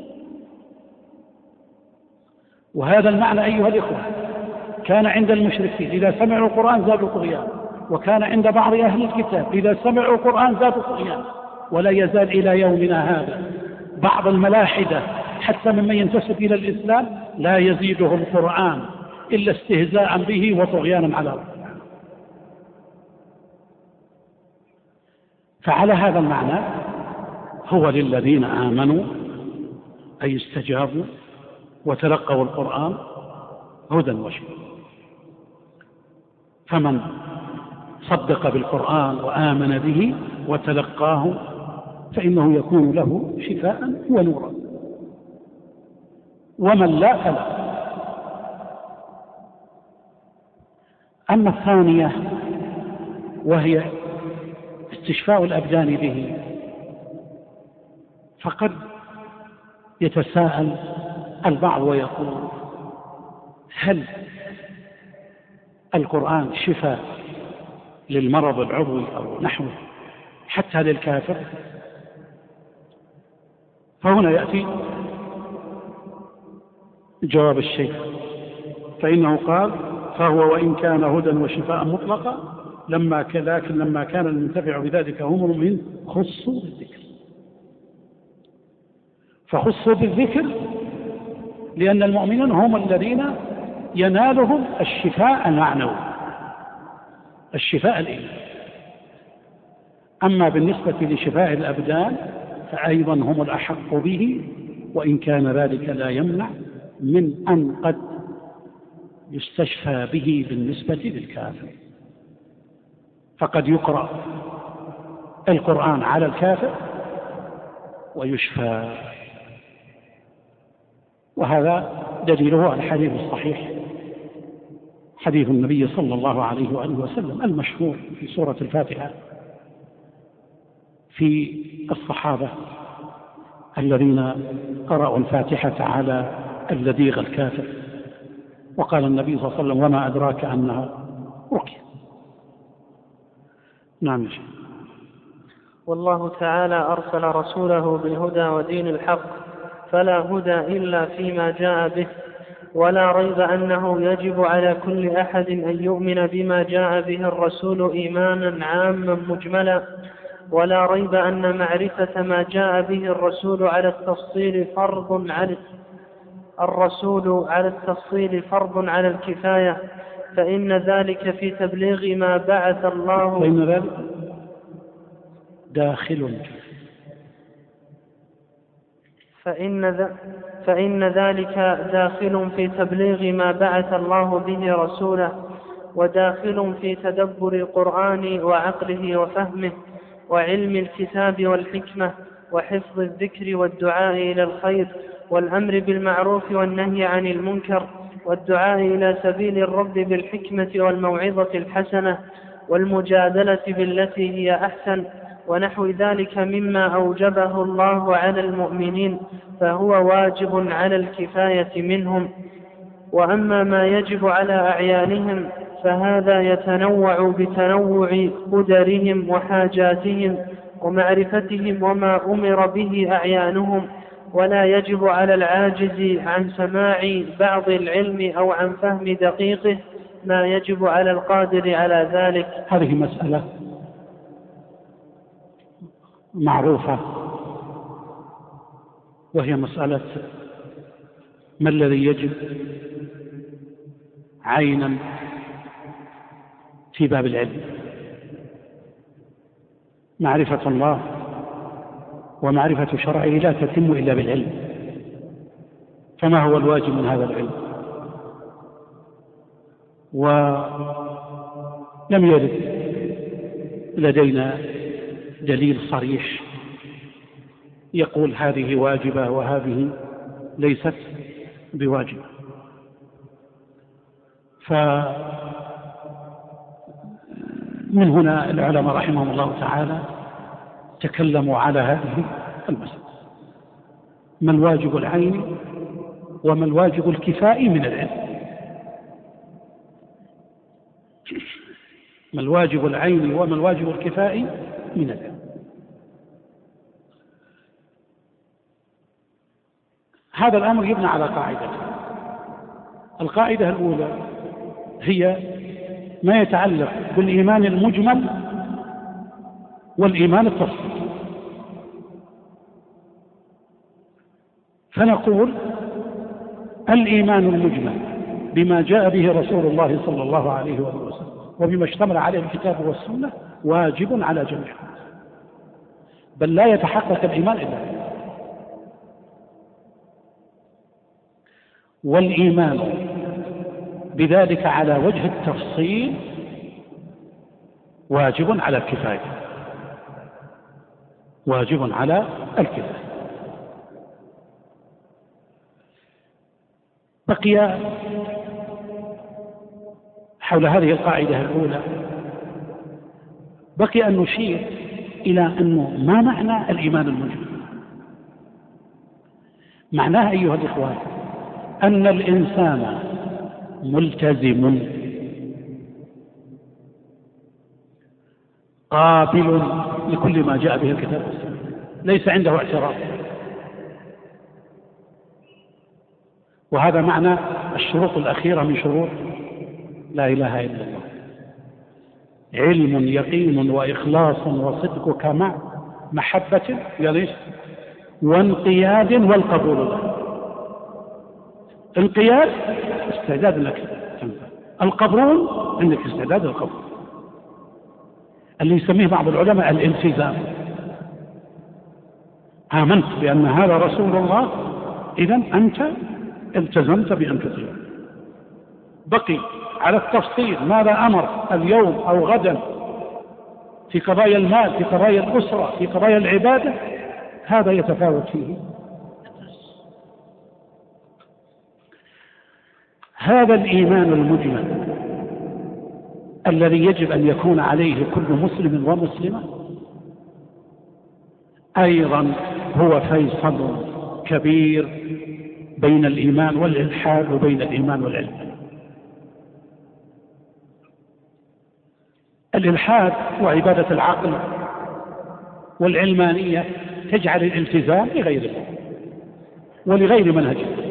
وهذا المعنى أيها الإخوة كان عند المشركين إذا سمعوا القرآن زادوا طغيانا، وكان عند بعض أهل الكتاب إذا سمعوا القرآن زادوا طغيانا. ولا يزال إلى يومنا هذا بعض الملاحدة حتى ممن ينتسب إلى الإسلام لا يزيده القرآن إلا استهزاء به وطغيانا على الله. فعلى هذا المعنى هو للذين آمنوا أي استجابوا وتلقوا القرآن هدى وشفاء. فمن صدق بالقرآن وآمن به وتلقاه فإنه يكون له شفاء ونورا، ومن لا فلا. أما الثانية وهي استشفاء الأبدان به، فقد يتساءل البعض ويقول: هل القرآن شفاء للمرض العضوي أو نحوه حتى للكافر؟ فهنا يأتي جواب الشيخ، فإنه قال: فهو وإن كان هدى وشفاء مطلقا لكن لما كان المنتفع بذلك هم المؤمنين خصوا بالذكر. فخصوا بالذكر لأن المؤمنين هم الذين ينالهم الشفاء المعنوي، الشفاء الإيماني. أما بالنسبة لشفاء الأبدان فأيضا هم الأحق به، وإن كان ذلك لا يمنع من أن قد يستشفى به بالنسبة للكافر. فقد يقرأ القرآن على الكافر ويشفى، وهذا دليله الحديث الصحيح، حديث النبي صلى الله عليه وآله وسلم المشهور في سورة الفاتحة في الصحابة الذين قرأوا الفاتحة على اللديغ الكافر، وقال النبي صلى الله عليه وسلم: وما أدراك أنها رقية. نعم. والله تعالى أرسل رسوله بالهدى ودين الحق، فلا هدى إلا فيما جاء به، ولا ريب أنه يجب على كل أحد أن يؤمن بما جاء به الرسول إيمانا عاما مجملا، ولا ريب أن معرفة ما جاء به الرسول على التفصيل فرض على الكفاية، فإن ذلك في تبليغ ما بعث الله فإن ذلك داخل في تبليغ ما بعث الله به رسوله، وداخل في تدبر القرآن وعقله وفهمه وعلم الكتاب والحكمة وحفظ الذكر والدعاء إلى الخير والأمر بالمعروف والنهي عن المنكر والدعاء إلى سبيل الرب بالحكمة والموعظة الحسنة والمجادلة بالتي هي أحسن ونحو ذلك مما أوجبه الله على المؤمنين، فهو واجب على الكفاية منهم. وأما ما يجب على أعيانهم فهذا يتنوع بتنوع قدرهم وحاجاتهم ومعرفتهم وما أمر به أعيانهم، ولا يجب على العاجز عن سماع بعض العلم أو عن فهم دقيقه ما يجب على القادر على ذلك. هذه مسألة معروفة، وهي مسألة ما الذي يجب عينا في باب العلم. معرفة الله ومعرفة شرعه لا تتم إلا بالعلم، فما هو الواجب من هذا العلم؟ ولم يرد لدينا دليل صريح يقول هذه واجبة وهذه ليست بواجبة. فمن هنا العلماء رحمهم الله تعالى تكلموا على هذه المسألة: ما الواجب العيني وما الواجب الكفائي من العلم. ما الواجب العيني وما الواجب الكفائي من العلم. هذا الأمر يبنى على قاعدة. القاعدة الأولى هي ما يتعلق بالإيمان المجمل والإيمان التفصيلي. فنقول الإيمان المجمل بما جاء به رسول الله صلى الله عليه وسلم وبما اشتمل عليه الكتاب والسنة واجب على جميع الناس، بل لا يتحقق الإيمان إلا به. والإيمان بذلك على وجه التفصيل واجب على الكفاية. واجب على الكفاية. بقي حول هذه القاعدة الأولى بقي أن نشير إلى أنه ما معنى الإيمان المجمل. معناه أيها الإخوان أن الإنسان ملتزم قابل لكل ما جاء به الكتاب والسنة، ليس عنده اعتراض. وهذا معنى الشروط الأخيرة من شروط لا إله إلا الله: علم يقين وإخلاص وصدقك مع محبة وانقياد والقبول له. انقياد استعداد لك، القبول عندك استعداد القبول، اللي يسميه بعض العلماء الالتزام. آمنت بأن هذا رسول الله، إذن أنت التزمت بأن تطيع. بقي على التفصيل ماذا أمر اليوم أو غدا في قضايا المال، في قضايا الأسرة، في قضايا العبادة، هذا يتفاوت فيه. هذا الإيمان المجمل الذي يجب أن يكون عليه كل مسلم ومسلمة أيضا هو فيصل كبير بين الإيمان والإلحاد وبين الإيمان والعلم. الإلحاد وعبادة العقل والعلمانية تجعل الالتزام لغير الله ولغير منهج الله،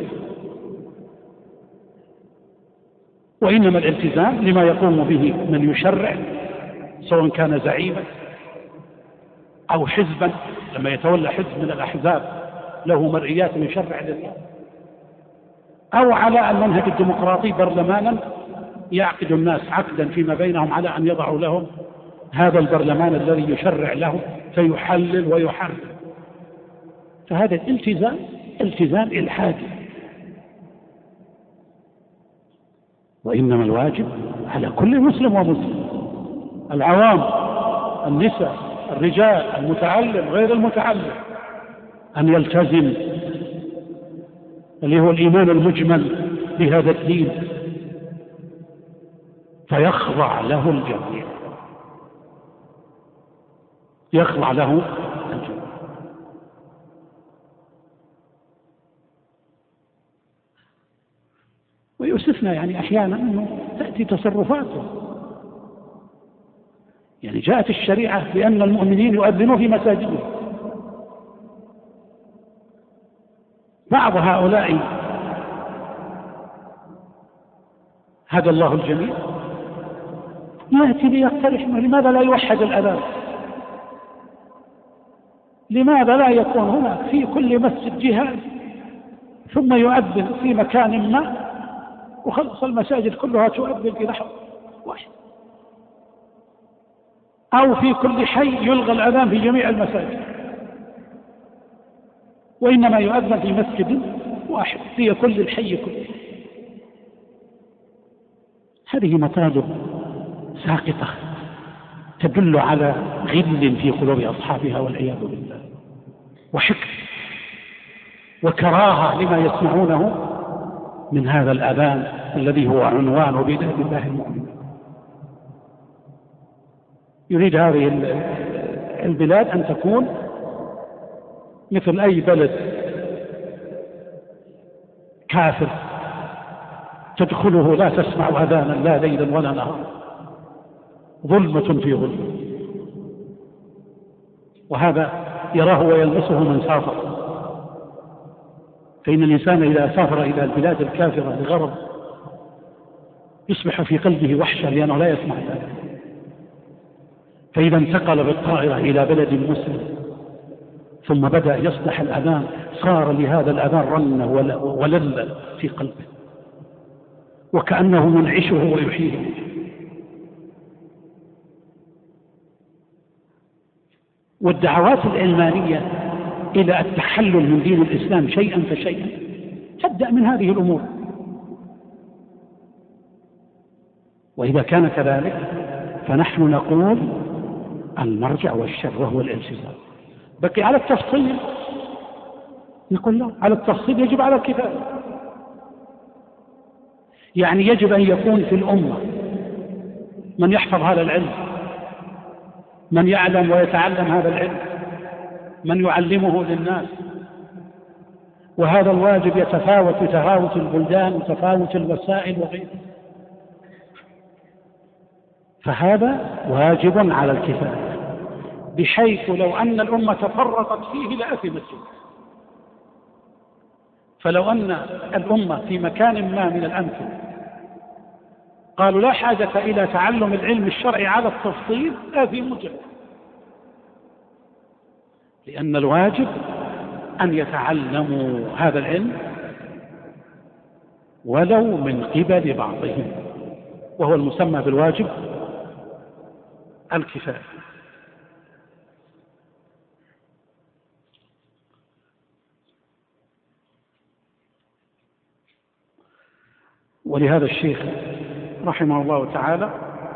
وإنما الالتزام لما يقوم به من يشرع، سواء كان زعيما أو حزبا، لما يتولى حزب من الأحزاب له مرئيات يشرع لله، أو على المنهج الديمقراطي برلمانا يعقد الناس عقدا فيما بينهم على أن يضعوا لهم هذا البرلمان الذي يشرع لهم فيحلل ويحرم. فهذا الالتزام التزام إلحادي. وإنما الواجب على كل مسلم ومسلم، العوام، النساء، الرجال، المتعلم، غير المتعلم، أن يلتزم اللي هو الإيمان المجمل بهذا الدين، فيخضع له الجميع، يخضع له الجميع. ويؤسفنا يعني أحيانا أنه تأتي تصرفاته، يعني جاءت الشريعة بأن المؤمنين يؤذنوا في مساجدهم. بعض هؤلاء هدى الله الجميع يأتي ليقترح لماذا لا يوحد الأذان؟ لماذا لا يكون هنا في كل مسجد جهاز ثم يؤذن في مكان ما وخلص المساجد كلها تؤذن في لحظة واحد، أو في كل حي يلغى الأذان في جميع المساجد، وإنما يؤذن في مسجد واحد في كل الحي كله. هذه مطالب ساقطة تدل على غل في قلوب أصحابها والعياذ بالله، وحقد وكراهة لما يسمعونه من هذا الأذان الذي هو عنوان بلاد الله المؤمن. يريد هذه البلاد أن تكون مثل أي بلد كافر تدخله لا تسمع أذانا لا ليلا ولا نهارا، ظلمة في ظلمة. وهذا يراه ويلمسه من سافر، فإن الإنسان إذا سافر إلى البلاد الكافرة لغرض يصبح في قلبه وحشة لأنه لا يسمع ذلك. فإذا انتقل بالطائرة إلى بلد مسلم ثم بدأ يصلح الأذان، صار لهذا الأذان رنة ولل في قلبه وكأنه منعشه ويحييه. والدعوات العلمانية إلى التحلل من دين الإسلام شيئا فشيئا تبدأ من هذه الأمور. وإذا كان كذلك فنحن نقول المرجع والشر وهو الالتزام، بقي على التفصيل. نقول لا، على التفصيل يجب على الكفاية. يعني يجب أن يكون في الأمة من يحفظ هذا العلم، من يعلم ويتعلم هذا العلم، من يعلمه للناس. وهذا الواجب يتفاوت بتفاوت البلدان وتفاوت الوسائل وغيره. فهذا واجب على الكفاية، بحيث لو أن الأمة تفرطت فيه لأثمت. فلو أن الأمة في مكان ما من الأمثلة قالوا لا حاجة إلى تعلم العلم الشرعي على التفصيل، آثموا جدا، لأن الواجب أن يتعلموا هذا العلم ولو من قبل بعضهم، وهو المسمى بالواجب الكفاية. ولهذا الشيخ رحمه الله تعالى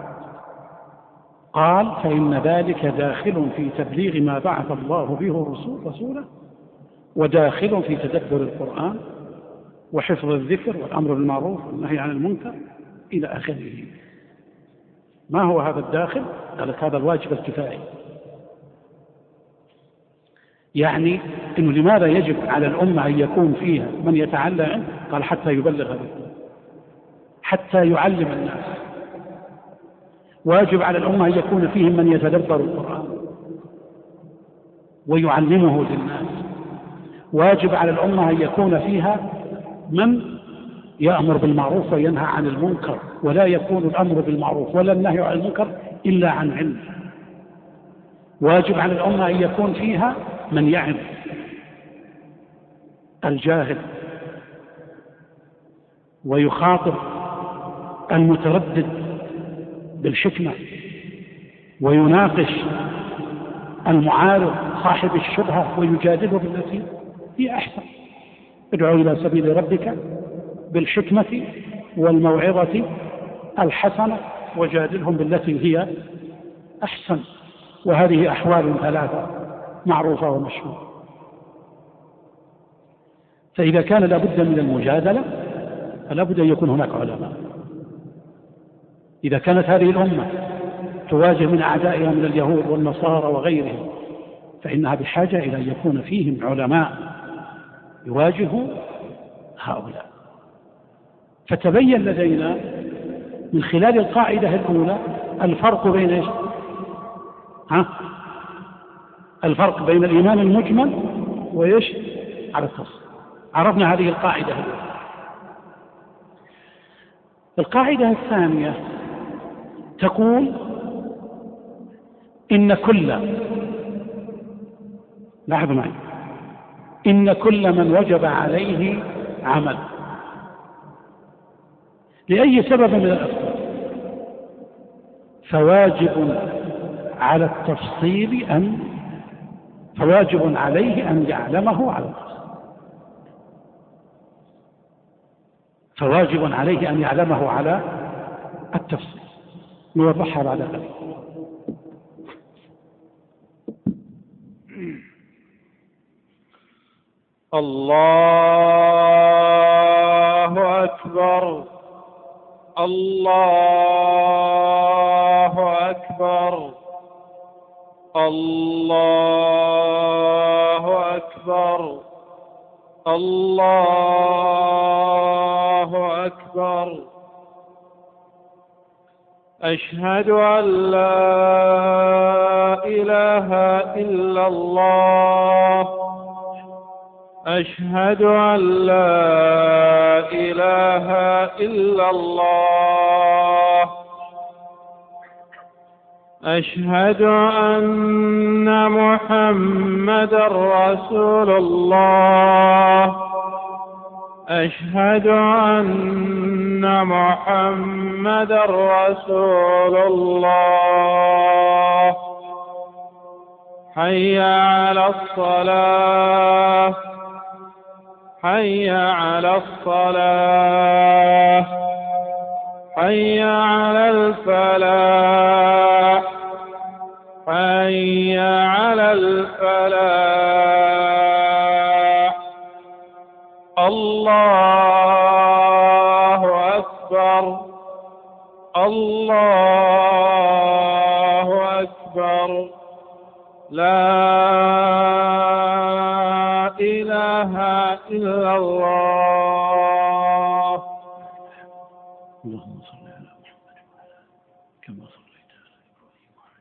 قال: فإن ذلك داخل في تبليغ ما بعث الله به رسوله، وداخل في تدبر القرآن وحفظ الذكر والأمر بالمعروف والنهي عن المنكر إلى آخره. ما هو هذا الداخل؟ قال هذا الواجب الكفائي. يعني إنه لماذا يجب على الأمة أن يكون فيها من يتعلم؟ قال حتى يبلغ هذا، حتى يعلم الناس. واجب على الأمة أن يكون فيهم من يتدبر القرآن ويعلمه للناس. واجب على الأمة أن يكون فيها من يأمر بالمعروف وينهى عن المنكر، ولا يكون الأمر بالمعروف ولا النهي عن المنكر إلا عن علم. واجب على الأمة أن يكون فيها من يعظ الجاهل ويخاطب المتردد بالحكمة، ويناقش المعارض صاحب الشبهة ويجادله بالتي هي أحسن. ادعو إلى سبيل ربك بالحكمة والموعظة الحسنة وجادلهم بالتي هي أحسن. وهذه أحوال ثلاثة معروفة ومشهورة. فإذا كان لابد من المجادلة فلا بد أن يكون هناك علماء. إذا كانت هذه الأمة تواجه من أعدائها من اليهود والنصارى وغيرهم، فإنها بحاجة إلى أن يكون فيهم علماء يواجهوا هؤلاء. فتبين لدينا من خلال القاعدة الأولى الفرق بين إيش؟ الفرق بين الإيمان المجمل وإيش؟ على التفصيل. عرفنا هذه القاعدة الأولى. القاعدة الثانية تقول إن كل، لاحظوا معي، إن كل من وجب عليه عمل لأي سبب من الأسباب فواجب على التفصيل فواجب عليه أن يعلمه على التفصيل. فواجب عليه أن يعلمه على التفصيل. نوضحها بعد ذلك. الله أكبر، الله أكبر، الله أكبر، الله أكبر. أشهد أن لا إله إلا الله، أشهد أن لا إله إلا الله، أشهد أن محمدًا رسول الله، أشهد أن محمدًا رسول الله. حي على الصلاة، حي على الصلاة، حي على الفلاح، حي على الفلاح. الله أكبر الله أكبر لا إله إلا الله. اللهم صل على محمد كما صليت على إبراهيم وعلى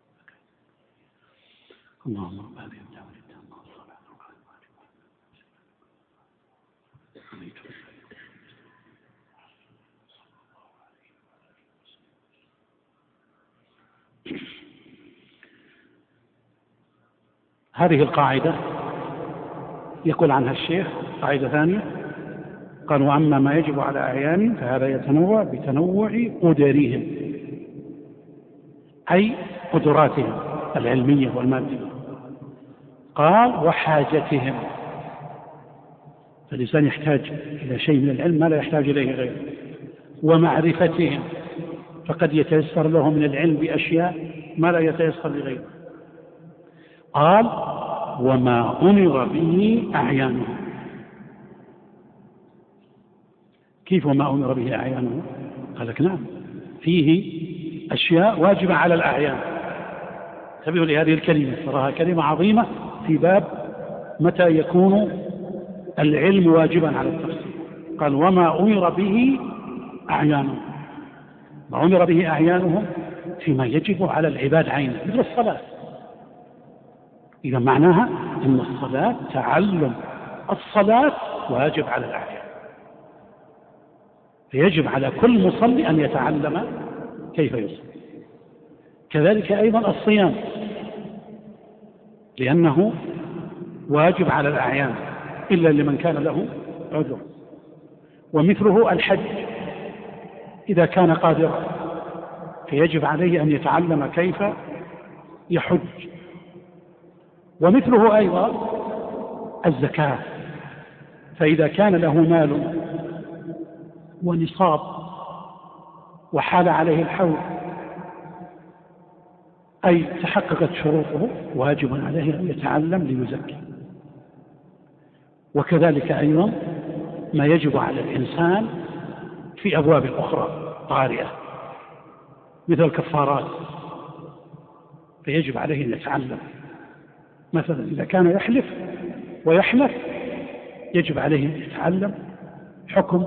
اللهم رب هذه الدعوة التامة والصلاة القائمة هذه القاعدة يقول عنها الشيخ قاعدة ثانية، قال: وأما ما يجب على أعيان فهذا يتنوع بتنوع قدرهم، أي قدراتهم العلمية والمادية. قال: وحاجتهم، فالإنسان يحتاج إلى شيء من العلم ما لا يحتاج إليه غيره، ومعرفتهم، فقد يتيسر له من العلم بأشياء ما لا يتيسر لغيره. قال: وما أمر به أعيانهم. كيف وما أمر به أعيانهم؟ قال لك: نعم، فيه أشياء واجبة على الأعيان. انتبهوا لهذه الكلمة، تراها كلمة عظيمة في باب متى يكون العلم واجبا على التفسير. قال: وما أمر به أعيانهم. ما أمر به أعيانهم فيما يجب على العباد عينه، مثل الصلاة. إذا معناها أن الصلاة، تعلم الصلاة واجب على الأعيان، فيجب على كل مصلي أن يتعلم كيف يصلي. كذلك أيضا الصيام، لأنه واجب على الأعيان إلا لمن كان له عذر. ومثله الحج، إذا كان قادرا فيجب عليه أن يتعلم كيف يحج. ومثله أيضا الزكاة، فإذا كان له مال ونصاب وحال عليه الحول، أي تحققت شروطه، واجب عليه أن يتعلم ليزكي. وكذلك أيضا ما يجب على الإنسان في أبواب أخرى طارئة مثل الكفارات، فيجب عليه أن يتعلم. مثلا إذا كان يحلف ويحلف يجب عليه أن يتعلم حكم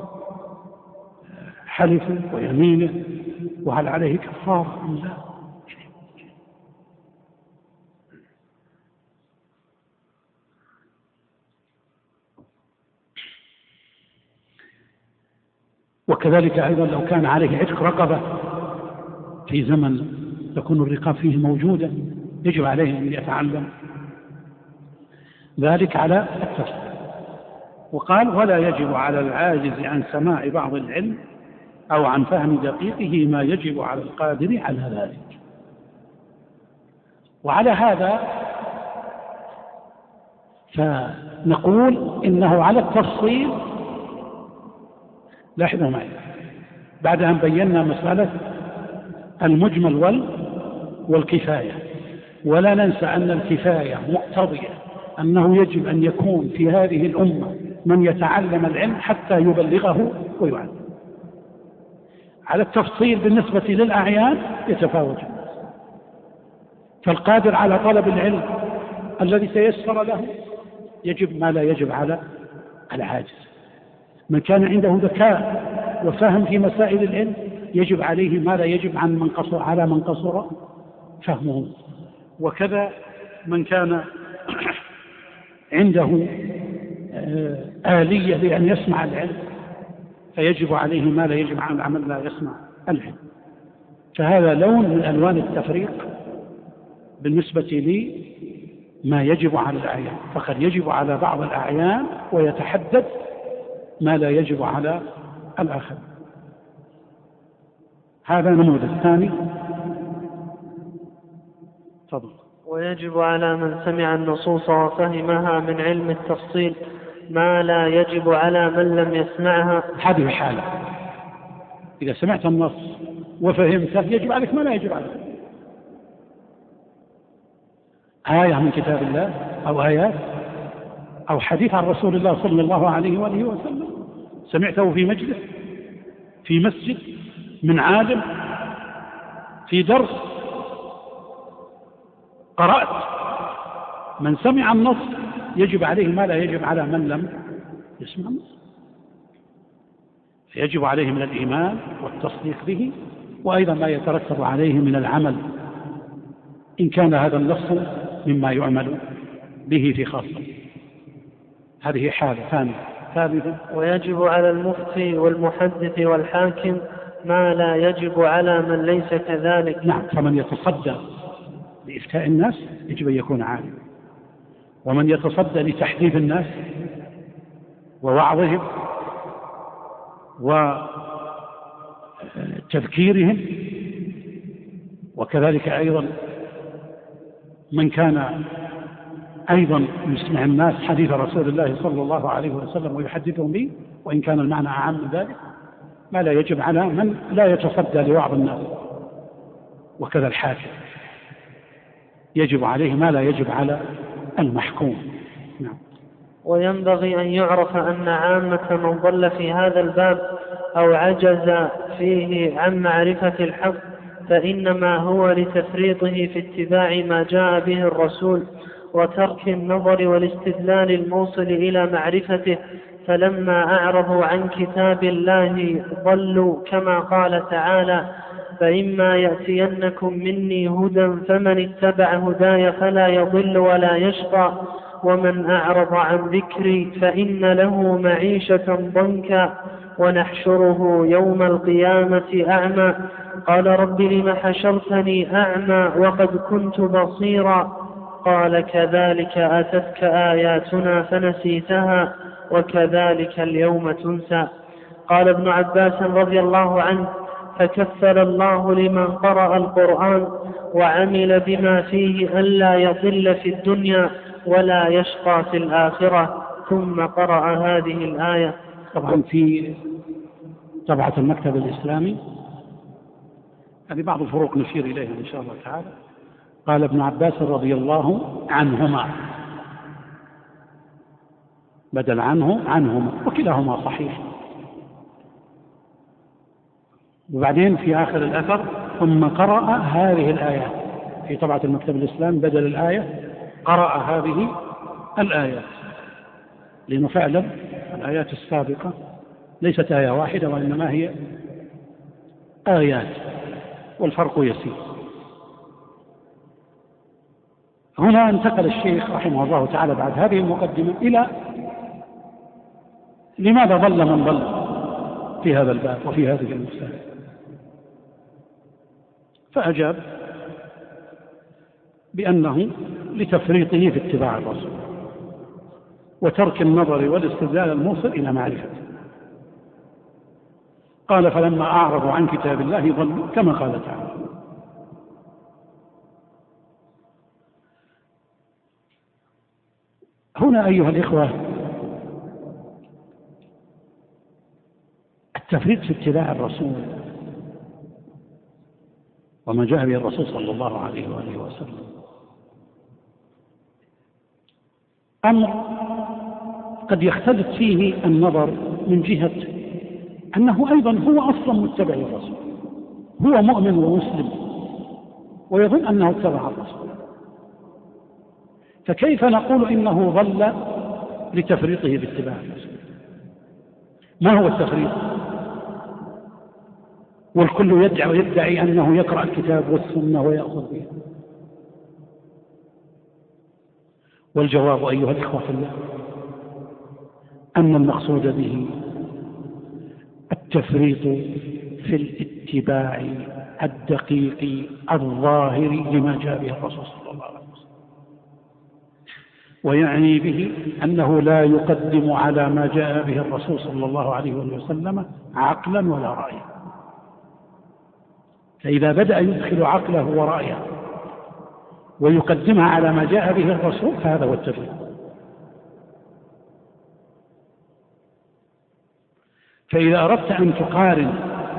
حلفه ويمينه، وهل عليه كفارة أم لا. وكذلك أيضا لو كان عليه عتق رقبة في زمن تكون الرقاب فيه موجودة، يجب عليه أن يتعلم ذلك على التفصيل. وقال: ولا يجب على العاجز عن سماع بعض العلم أو عن فهم دقيقه ما يجب على القادر على ذلك. وعلى هذا فنقول إنه على التفصيل. لاحظوا معي، بعد أن بينا مسألة المجمل والكفاية، ولا ننسى أن الكفاية مقتضية أنه يجب أن يكون في هذه الأمة من يتعلم العلم حتى يبلغه ويعلم. على التفصيل بالنسبة للأعيان يتفاوت الناس، فالقادر على طلب العلم الذي تيسر له يجب ما لا يجب على العاجز. من كان عنده ذكاء وفهم في مسائل العلم يجب عليه ما لا يجب على من قصر فهمه. وكذا من كان عنده آلية لأن يسمع العلم فيجب عليه ما لا يجب على من لا يسمع العلم. فهذا لون من ألوان التفريق بالنسبة لي ما يجب على الأعيان، فقد يجب على بعض الأعيان ويتحدد ما لا يجب على الآخر. هذا نموذج ثاني. تفضل. ويجب على من سمع النصوص وفهمها من علم التفصيل ما لا يجب على من لم يسمعها. هذه حالة، إذا سمعت النص وفهمته يجب عليك ما لا يجب عليك. آية من كتاب الله أو آيات أو حديث عن رسول الله صلى الله عليه وآله وسلم سمعته في مجلس، في مسجد، من عالم، في درس، قرأت. من سمع النص يجب عليه ما لا يجب على من لم يسمع النص، فيجب عليه من الإيمان والتصديق به، وأيضا ما يترتب عليه من العمل إن كان هذا النص مما يعمل به في خاصة. هذه حالة ثانية. ثالثا: ويجب على المفتي والمحدث والحاكم ما لا يجب على من ليس كذلك. نعم، فمن يتصدى لإفتاء الناس يجب أن يكون عالم، ومن يتصدى لتحديث الناس ووعظهم وتذكيرهم، وكذلك أيضا من كان أيضا يسمع الناس حديث رسول الله صلى الله عليه وسلم ويحدثهم به، وإن كان المعنى أعم من ذلك، ما لا يجب على من لا يتصدى لوعظ الناس. وكذا الحاكم يجب عليه ما لا يجب على المحكوم. نعم. وينبغي أن يعرف أن عامة من ضل في هذا الباب أو عجز فيه عن معرفة الحق فإنما هو لتفريطه في اتباع ما جاء به الرسول وترك النظر والاستدلال الموصل إلى معرفته، فلما أعرضوا عن كتاب الله ضلوا، كما قال تعالى: فإما يأتينكم مني هدى فمن اتبع هداي فلا يضل ولا يشقى ومن أعرض عن ذكري فإن له معيشة ضنكا ونحشره يوم القيامة أعمى. قال: رب لم حشرتني أعمى وقد كنت بصيرا. قال: كذلك أتتك آياتنا فنسيتها وكذلك اليوم تنسى. قال ابن عباس رضي الله عنه: فكفل الله لمن قرأ القرآن وعمل بما فيه ألا يضل في الدنيا ولا يشقى في الآخرة. ثم قرأ هذه الآية. طبعا في طبعة المكتب الإسلامي هذه بعض الفروق نشير إليها إن شاء الله تعالى. قال ابن عباس رضي الله عنهما بدل عنهما، وكلاهما صحيح. وبعدين في آخر الأثر: ثم قرأ هذه الآيات. في طبعة المكتب الإسلامي بدل الآية قرأ هذه الآيات، لأنه فعلا الآيات السابقة ليست آية واحدة وإنما هي آيات، والفرق يسير. هنا انتقل الشيخ رحمه الله تعالى بعد هذه المقدمة إلى لماذا ضل من ضل في هذا الباب وفي هذه المسائل، فأجاب بأنه لتفريطه في اتباع الرسول وترك النظر والاستدلال الموصل إلى معرفته. قال: فلما أعرضوا عن كتاب الله ضلوا، كما قال تعالى. هنا أيها الإخوة التفريط في اتباع الرسول وما جاء به الرسول صلى الله عليه وآله وسلم أمر قد يختلف فيه النظر من جهة أنه أيضا هو أصلا متبع الرسول، هو مؤمن ومسلم ويظن أنه اتبع الرسول، فكيف نقول إنه ضل لتفريطه باتباع الرسول؟ ما هو التفريط؟ والكل يدعي أنه يقرأ الكتاب والسنة ويأخذ بها. والجواب أيها الإخوة في الله أن المقصود به التفريط في الاتباع الدقيق الظاهر لما جاء به الرسول صلى الله عليه وسلم، ويعني به أنه لا يقدم على ما جاء به الرسول صلى الله عليه وسلم عقلا ولا رأيا، فإذا بدأ يدخل عقله ورأيه ويقدمها على ما جاء به الرسول فهذا هو التفريط. فإذا أردت أن تقارن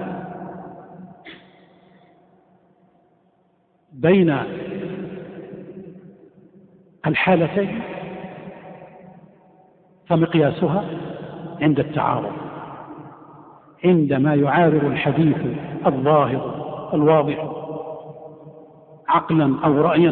بين الحالتين فمقياسها عند التعارض، عندما يعارض الحديث الظاهر الواضح عقلا أو رأيا،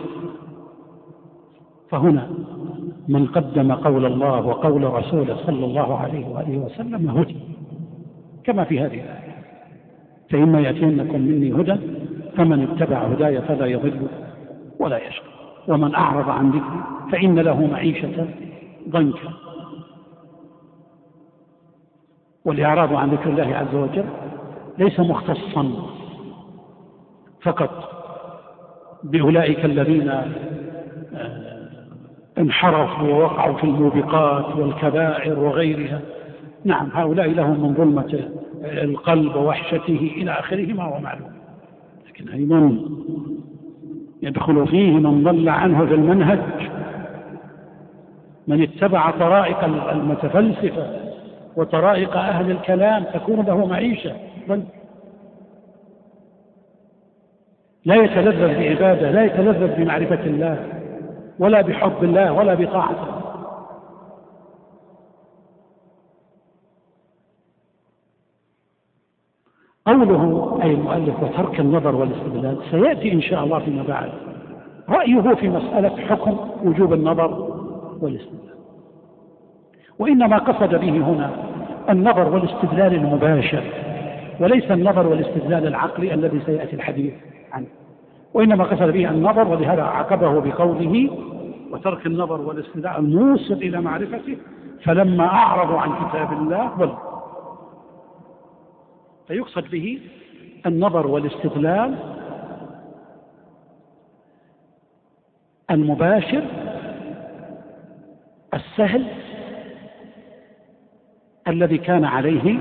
فهنا من قدم قول الله وقول رسوله صلى الله عليه وآله وسلم هدى، كما في هذه الآية: فإما يأتينكم مني هدى فمن اتبع هداي فلا يضل ولا يشقى، ومن أعرض عن ذكري فإن له معيشة ضنكا. والإعراض عن ذكر الله عز وجل ليس مختصا فقط بأولئك الذين انحرفوا ووقعوا في الموبقات والكبائر وغيرها. نعم، هؤلاء لهم من ظلمة القلب ووحشته إلى آخره ما هو معلوم، لكن أيضا يدخل فيه من ضل عنه في المنهج، من اتبع طرائق المتفلسفة وطرائق أهل الكلام تكون له معيشة، لا يتلذذ بعبادة، لا يتلذذ بمعرفة الله ولا بحب الله ولا بطاعته. قوله أي المؤلف وترك النظر والاستدلال سيأتي إن شاء الله فيما بعد رأيه في مسألة حكم وجوب النظر والاستدلال، وإنما قصد به هنا النظر والاستدلال المباشر، وليس النظر والاستدلال العقلي الذي سيأتي الحديث عنه، وإنما قصد به النظر، ولهذا عقبه بقوله وترك النظر والاستدلال الموصل إلى معرفته، فلما أعرضوا عن كتاب الله ضلوا. فيقصد به النظر والاستدلال المباشر السهل الذي كان عليه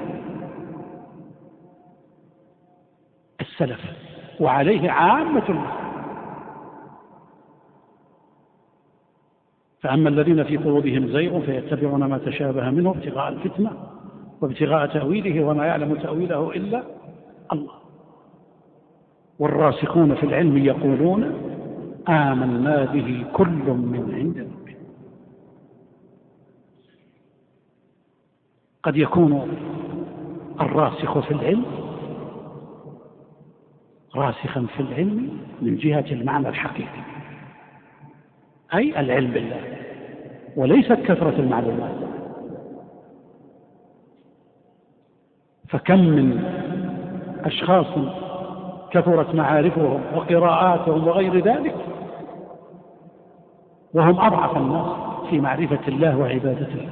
السلف وعليه عامة المسلمين. فأما الذين في قلوبهم زيغ فيتبعون ما تشابه منه ابتغاء الفتنة وابتغاء تأويله وما يعلم تأويله إلا الله، والراسخون في العلم يقولون آمنا به كل من عند ربنا. قد يكون الراسخ في العلم راسخا في العلم من جهة المعنى الحقيقي، أي العلم بالله، وليست كثرة المعلومات. فكم من أشخاص كثرت معارفهم وقراءاتهم وغير ذلك وهم أضعف الناس في معرفة الله وعبادة الله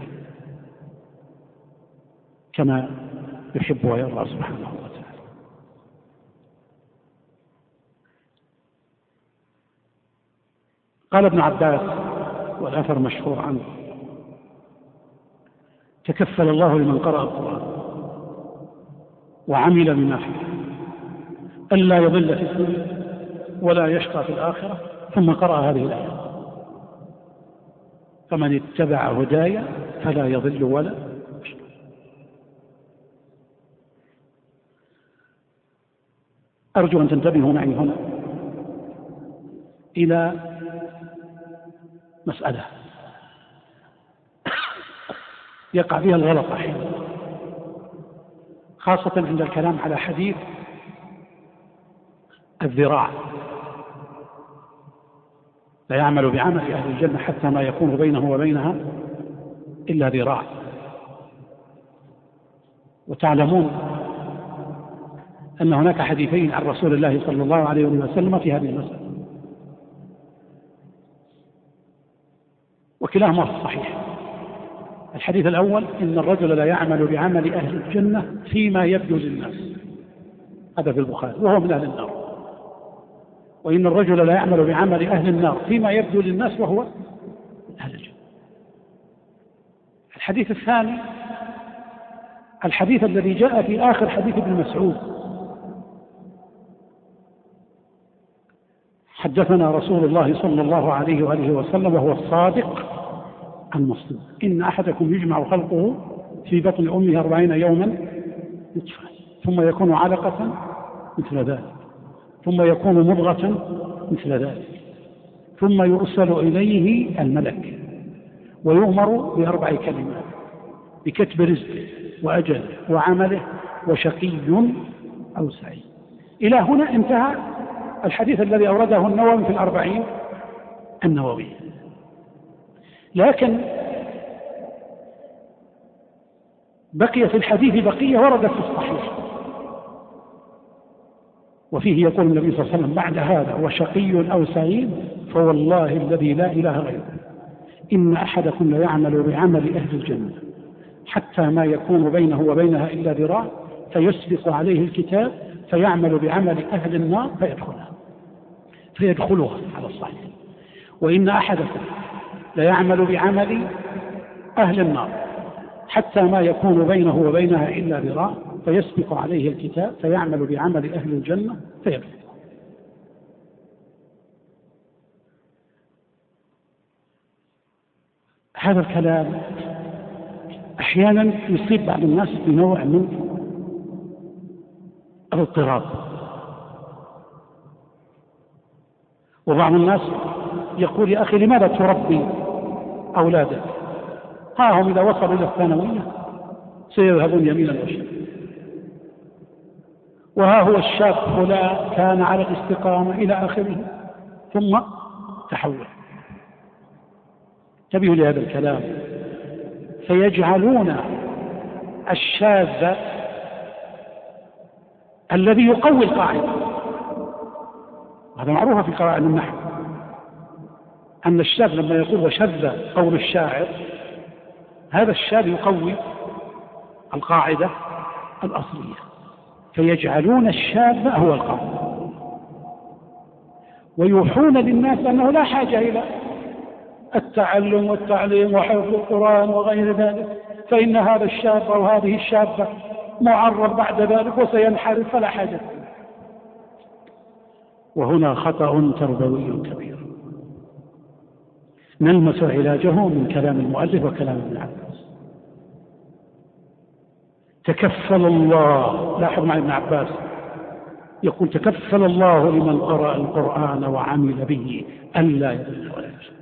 كما يحب ويرضى سبحانه وتعالى. قال ابن عباس والأثر مشهور عنه: تكفل الله لمن قرأ القرآن وعمل بما فيه ألا يضل في الدنيا ولا يشقى في الآخرة، ثم قرأ هذه الآية: فمن اتبع هداي فلا يضل ولا يشقى. أرجو أن تنتبهوا معي هنا إلى مسألة يقع فيها الغلط أحيانا، خاصة عند الكلام على حديث الذراع: لا يعمل بعمل أهل الجنة حتى ما يكون بينه وبينها إلا ذراع. وتعلمون أن هناك حديثين عن رسول الله صلى الله عليه وسلم في هذه المسألة، وكلاهما في الصحيح. الحديث الأول: إن الرجل لا يعمل بعمل أهل الجنة فيما يبدو للناس، هذا في البخاري، وهو من أهل النار. وإن الرجل لا يعمل بعمل أهل النار فيما يبدو للناس وهو من أهل الجنة. الحديث الثاني الحديث الذي جاء في آخر حديث ابن مسعود: حدثنا رسول الله صلى الله عليه وآله وسلم وهو الصادق المصدوق: إن أحدكم يجمع خلقه في بطن أمه 40 يوما نطفة، ثم يكون علقة مثل ذلك، ثم يكون مضغة مثل ذلك، ثم يرسل إليه الملك ويؤمر ب4 كلمات: بكتب رزقه وأجله وعمله وشقي أو سعيد. إلى هنا انتهى الحديث الذي أورده النووي في 40 النووية. لكن بقي في الحديث بقية وردت في الصحيح، وفيه يقول النبي صلى الله عليه وسلم بعد هذا: وشقي أو سعيد فوالله الذي لا إله غيره إن أحدكم ليعمل بعمل أهل الجنة حتى ما يكون بينه وبينها إلا ذراع فيسبق عليه الكتاب فيعمل بعمل أهل النار فيدخلها على الصحيح. وإن أحدكم ليعمل بعمل أهل النار حتى ما يكون بينه وبينها إلا ذراع فيسبق عليه الكتاب فيعمل بعمل أهل الجنة فيدخل. هذا الكلام أحيانا يصيب بعض الناس بنوع من الاضطراب، وبعض الناس يقول: يا أخي لماذا تربي أولادك؟ ها هم إذا وصلوا إلى الثانوية سيذهبون يمينا وشمالا، وها هو الشاب فلان كان على الاستقامة إلى آخره ثم تحول. انتبهوا لهذا الكلام. فيجعلون الشاذ الذي يقوي القاعدة، هذا معروف في قواعد النحو، أن الشاذ لما يقول وشذ قول الشاعر هذا الشاذ يقوي القاعدة الأصلية، فيجعلون الشاذ هو القاعدة ويوحون للناس أنه لا حاجة إلى التعلم والتعليم وحفظ القرآن وغير ذلك، فإن هذا الشاب أو هذه الشابة معرض بعد ذلك وسينحرف فلا حاجة. وهنا خطأ تربوي كبير نلمس علاجه من كلام المؤلف وكلام ابن عباس. تكفل الله، لاحظ مع ابن عباس يقول: تكفل الله لمن قرأ القرآن وعمل به ألا يضل ولا يشقى.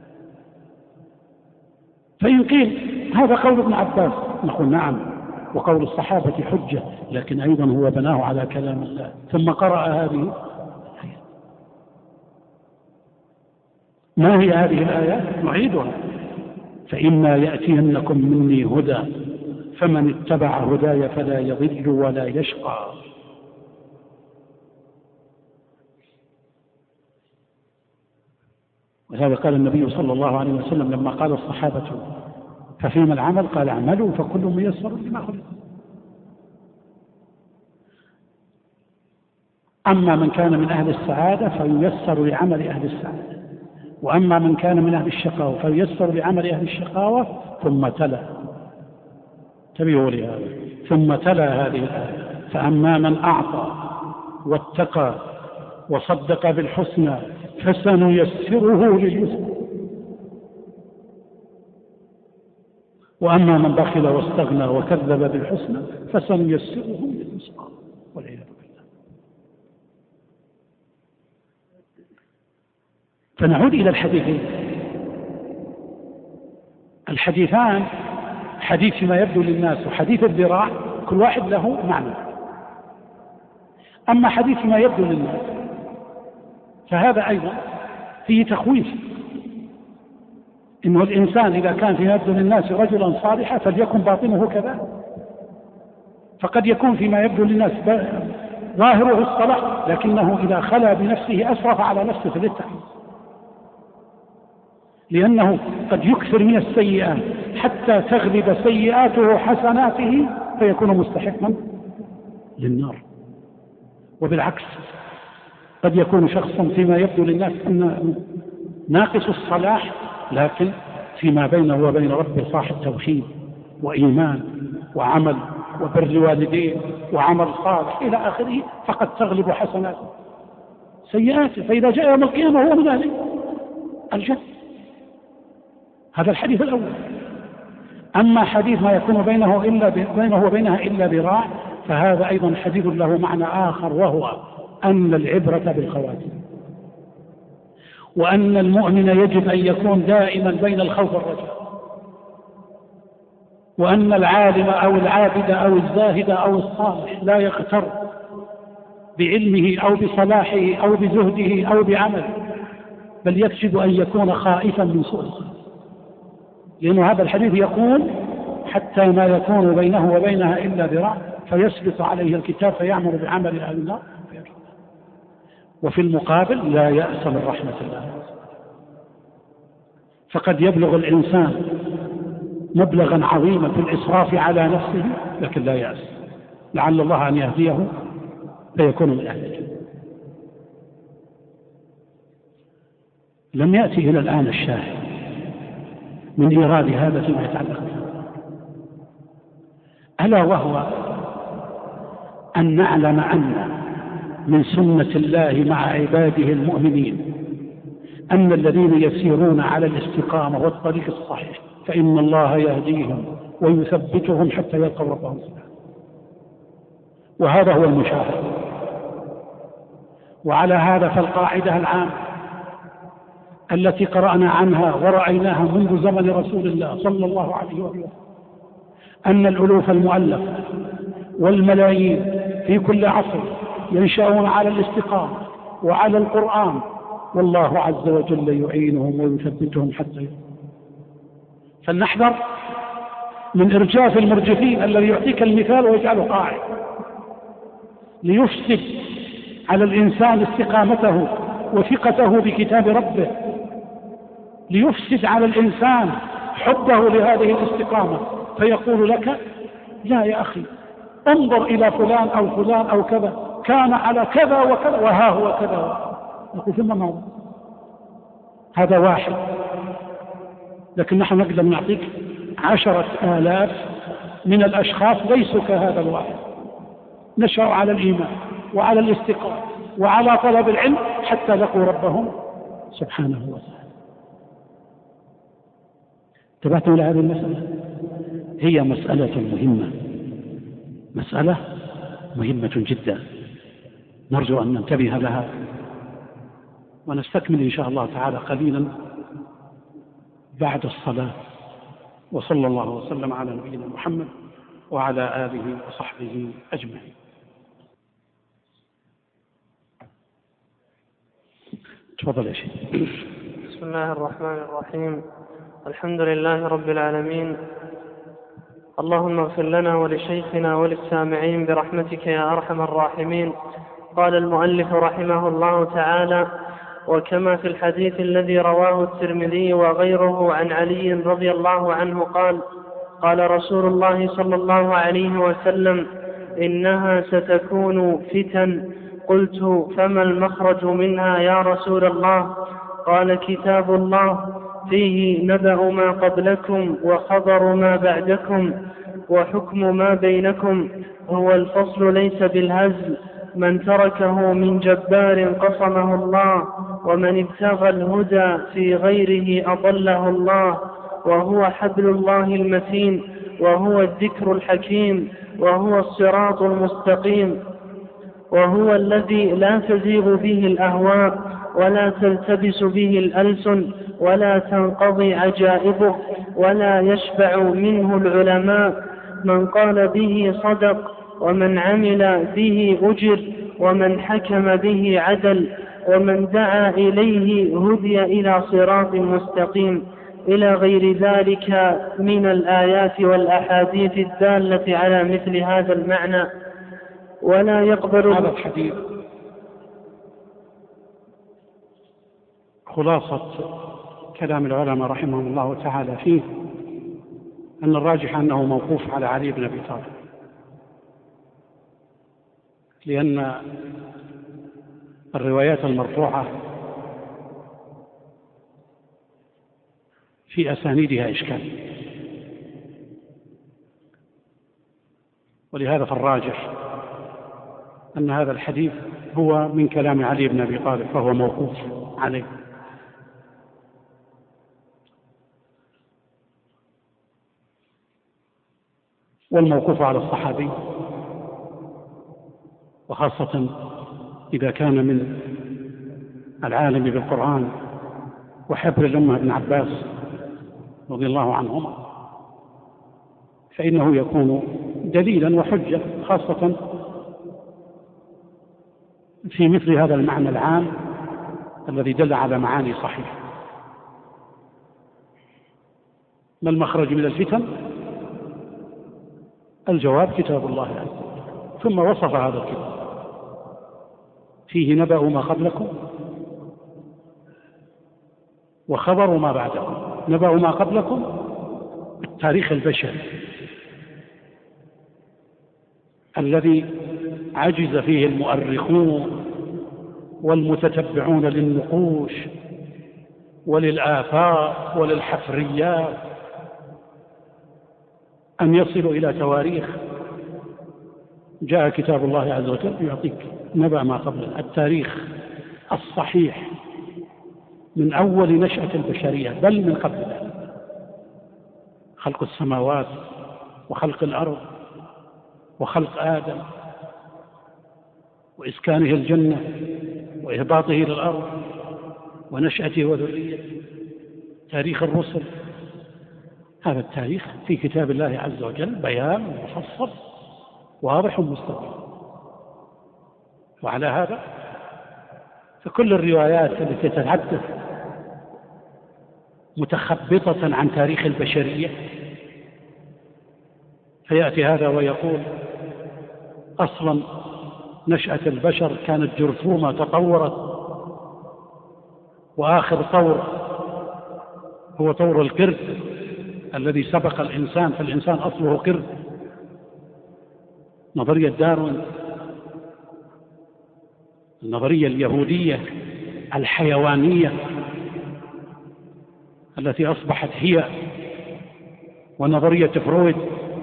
فإن قيل هذا قول ابن عباس نقول: نعم، وقول الصحابة حجة، لكن أيضا هو بناه على كلام الله ثم قرأ هذه الآية. ما هي هذه الآيات؟ نعيدها: فإما يأتينكم مني هدى فمن اتبع هداي فلا يضل ولا يشقى. وهذا قال النبي صلى الله عليه وسلم لما قال الصحابة: ففيما العمل؟ قال: اعملوا فكل ميسر لما خلق. أما من كان من أهل السعادة فييسر لعمل أهل السعادة، وأما من كان من أهل الشقاوة فييسر لعمل أهل الشقاوة. ثم تلا، انتبهوا لهذا، ثم تلا هذه الآية: فأما من أعطى واتقى وصدق بالحسنى فسنيسره لليسرى، وأما من بخل واستغنى وكذب بالحسنى فسنيسره لليسرى والعياذ بالله. فنعود إلى الحديثان، حديث فيما يبدو للناس وحديث الذراع، كل واحد له معنى. أما حديث فيما يبدو للناس فهذا أيضا فيه تخويف، إنه الإنسان إذا كان فيما يبدو للناس رجلا صالحا فليكن باطنه كذا، فقد يكون فيما يبدو للناس ظاهره الصلاح لكنه إذا خلا بنفسه أسرف على نفسه للتخويف، لأنه قد يكثر من السيئات حتى تغلب سيئاته حسناته فيكون مستحقا للنار. وبالعكس قد يكون شخصا فيما يبدو للناس أنه ناقص الصلاح لكن فيما بينه وبين ربه صاحب توحيد وإيمان وعمل وبر والديه وعمل صالح إلى آخره، فقد تغلب حسناته سيئاته، فإذا جاء يوم القيامة هو من أهل الجنة. هذا الحديث الأول. أما حديث ما يكون بينه وبينها إلا ذراع فهذا أيضا حديث له معنى آخر، وهو أن العبرة بالخواتيم، وأن المؤمن يجب أن يكون دائما بين الخوف والرجاء، وأن العالم أو العابد أو الزاهد أو الصالح لا يغتر بعلمه أو بصلاحه أو بزهده أو بعمله، بل يكشف أن يكون خائفا من سوء الظن، لأن هذا الحديث يقول حتى ما يكون بينه وبينها إلا ذراع فيسبق عليه الكتاب فيعمل بعمل أهل النار. وفي المقابل لا يأس من رحمة الله، فقد يبلغ الإنسان مبلغا عظيما في الإسراف على نفسه لكن لا يأس، لعل الله أن يهديه فيكون من أهل الجنة. لم يأتي إلى الآن الشاهد من إيراد هذا فيما يتعلق به، ألا وهو أن نعلم أن من سنة الله مع عباده المؤمنين أن الذين يسيرون على الاستقامة والطريق الصحيح فإن الله يهديهم ويثبتهم حتى يلقوا ربهم سبحانه، وهذا هو المشاهد. وعلى هذا فالقاعدة العامة التي قرأنا عنها ورأيناها منذ زمن رسول الله صلى الله عليه وسلم أن الألوف المؤلفة والملايين في كل عصر ينشأون على الاستقامة وعلى القرآن، والله عز وجل يعينهم ويثبتهم حتى فلنحذر من إرجاف المرجفين الذي يعطيك المثال ويجعله قاعدة ليفسد على الإنسان استقامته وثقته بكتاب ربه، ليفسد على الإنسان حبه لهذه الاستقامة، فيقول لك لا يا أخي انظر إلى فلان أو فلان أو كذا كان على كذا وكذا وها هو كذا، نقول ثم ماذا؟ هذا واحد، لكن نحن نقدر نعطيك 10,000 من الأشخاص ليسوا كهذا الواحد، نشأوا على الإيمان وعلى الاستقامة وعلى طلب العلم حتى لقوا ربهم سبحانه وتعالى. انتبهتم إلى هذه المسألة؟ هي مسألة مهمة، مسألة مهمة جدا، نرجو أن ننتبه لها ونستكمل إن شاء الله تعالى قليلا بعد الصلاة. وصلى الله وسلم على نبينا محمد وعلى آله وصحبه أجمعين. تفضل يا شيخ. بسم الله الرحمن الرحيم. الحمد لله رب العالمين، اللهم اغفر لنا ولشيخنا وللسامعين برحمتك يا أرحم الراحمين. قال المؤلف رحمه الله تعالى: وكما في الحديث الذي رواه الترمذي وغيره عن علي رضي الله عنه قال: قال رسول الله صلى الله عليه وسلم: إنها ستكون فتن. قلت: فما المخرج منها يا رسول الله؟ قال: كتاب الله فيه نبأ ما قبلكم وخبر ما بعدكم وحكم ما بينكم، هو الفصل ليس بالهزل، من تركه من جبار قصمه الله، ومن ابتغى الهدى في غيره أضله الله، وهو حبل الله المتين، وهو الذكر الحكيم، وهو الصراط المستقيم، وهو الذي لا تزيغ به الأهواء ولا تلتبس به الألسن ولا تنقضي عجائبه ولا يشبع منه العلماء، من قال به صدق، ومن عمل به أجر، ومن حكم به عدل، ومن دعا إليه هدي إلى صراط مستقيم، إلى غير ذلك من الآيات والأحاديث الدالة على مثل هذا المعنى. ولا يقبل هذا الحديث خلاصة كلام العلماء رحمهم الله تعالى فيه أن الراجح أنه موقوف على علي بن أبي طالب، لأن الروايات المرفوعة في أسانيدها إشكال، ولهذا فالراجح أن هذا الحديث هو من كلام علي بن أبي طالب فهو موقوف عليه. والموقوف على الصحابي، وخاصة إذا كان من العالم بالقرآن وحبر الأمة ابن عباس رضي الله عنهما، فإنه يكون دليلا وحجة، خاصة في مثل هذا المعنى العام الذي دل على معاني صحيحة. ما المخرج من الفتن؟ الجواب كتاب الله عز وجل. ثم وصف هذا الكتاب فيه نبأ ما قبلكم وخبر ما بعدكم. نبأ ما قبلكم التاريخ البشري الذي عجز فيه المؤرخون والمتتبعون للنقوش وللآفاق وللحفريات أن يصلوا إلى تواريخ. جاء كتاب الله عز وجل يعطيك نبأ ما قبل التاريخ الصحيح من أول نشأة البشرية، بل من قبل ذلك، خلق السماوات وخلق الأرض وخلق آدم وإسكانه الجنة وإهباطه إلى الأرض ونشأته وذريته، تاريخ الرسل. هذا التاريخ في كتاب الله عز وجل بيان مفصل واضح مستقيم. وعلى هذا فكل الروايات التي تتحدث متخبطة عن تاريخ البشرية، فيأتي هذا ويقول أصلا نشأة البشر كانت جرثومة تطورت، وآخر طور هو طور القرد الذي سبق الإنسان، فالإنسان أصله قرد. نظرية داروين، النظرية اليهودية الحيوانية التي أصبحت هي، ونظرية فرويد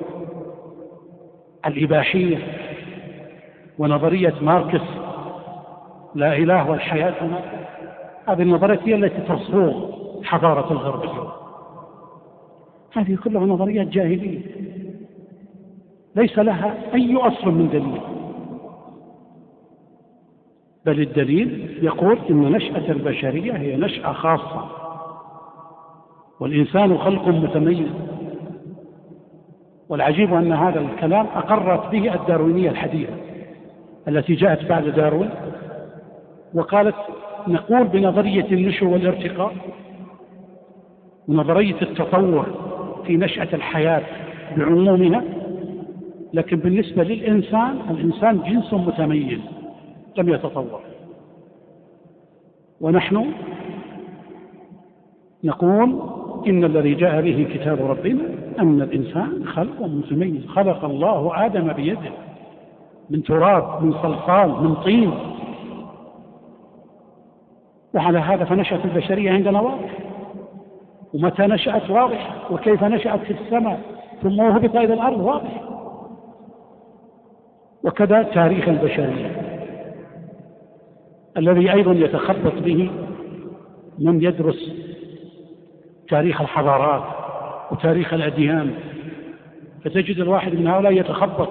الإباحية، ونظرية ماركس لا إله والحياة هناك. هذه النظريات هي التي تصوغ حضارة الغرب اليوم. هذه كلها نظريات جاهلية ليس لها أي أصل من دليل، بل الدليل يقول إن نشأة البشرية هي نشأة خاصة، والإنسان خلق متميز. والعجيب أن هذا الكلام أقرت به الداروينية الحديثة التي جاءت بعد داروين وقالت نقول بنظرية النشوء والارتقاء ونظرية التطور في نشأة الحياة بعمومها، لكن بالنسبة للإنسان، الإنسان جنس متميز لم يتطور. ونحن نقول إن الذي جاء به كتاب ربنا أن الإنسان خلق متميز. خلق الله آدم بيده من تراب، من صلصال، من طين. وعلى هذا فنشأت البشرية عندنا واضح، ومتى نشأت واضح، وكيف نشأت في السماء ثم وهبط إلى الأرض واضح. وكذا تاريخ البشرية الذي أيضا يتخبط به من يدرس تاريخ الحضارات وتاريخ الأديان، فتجد الواحد من هؤلاء يتخبط.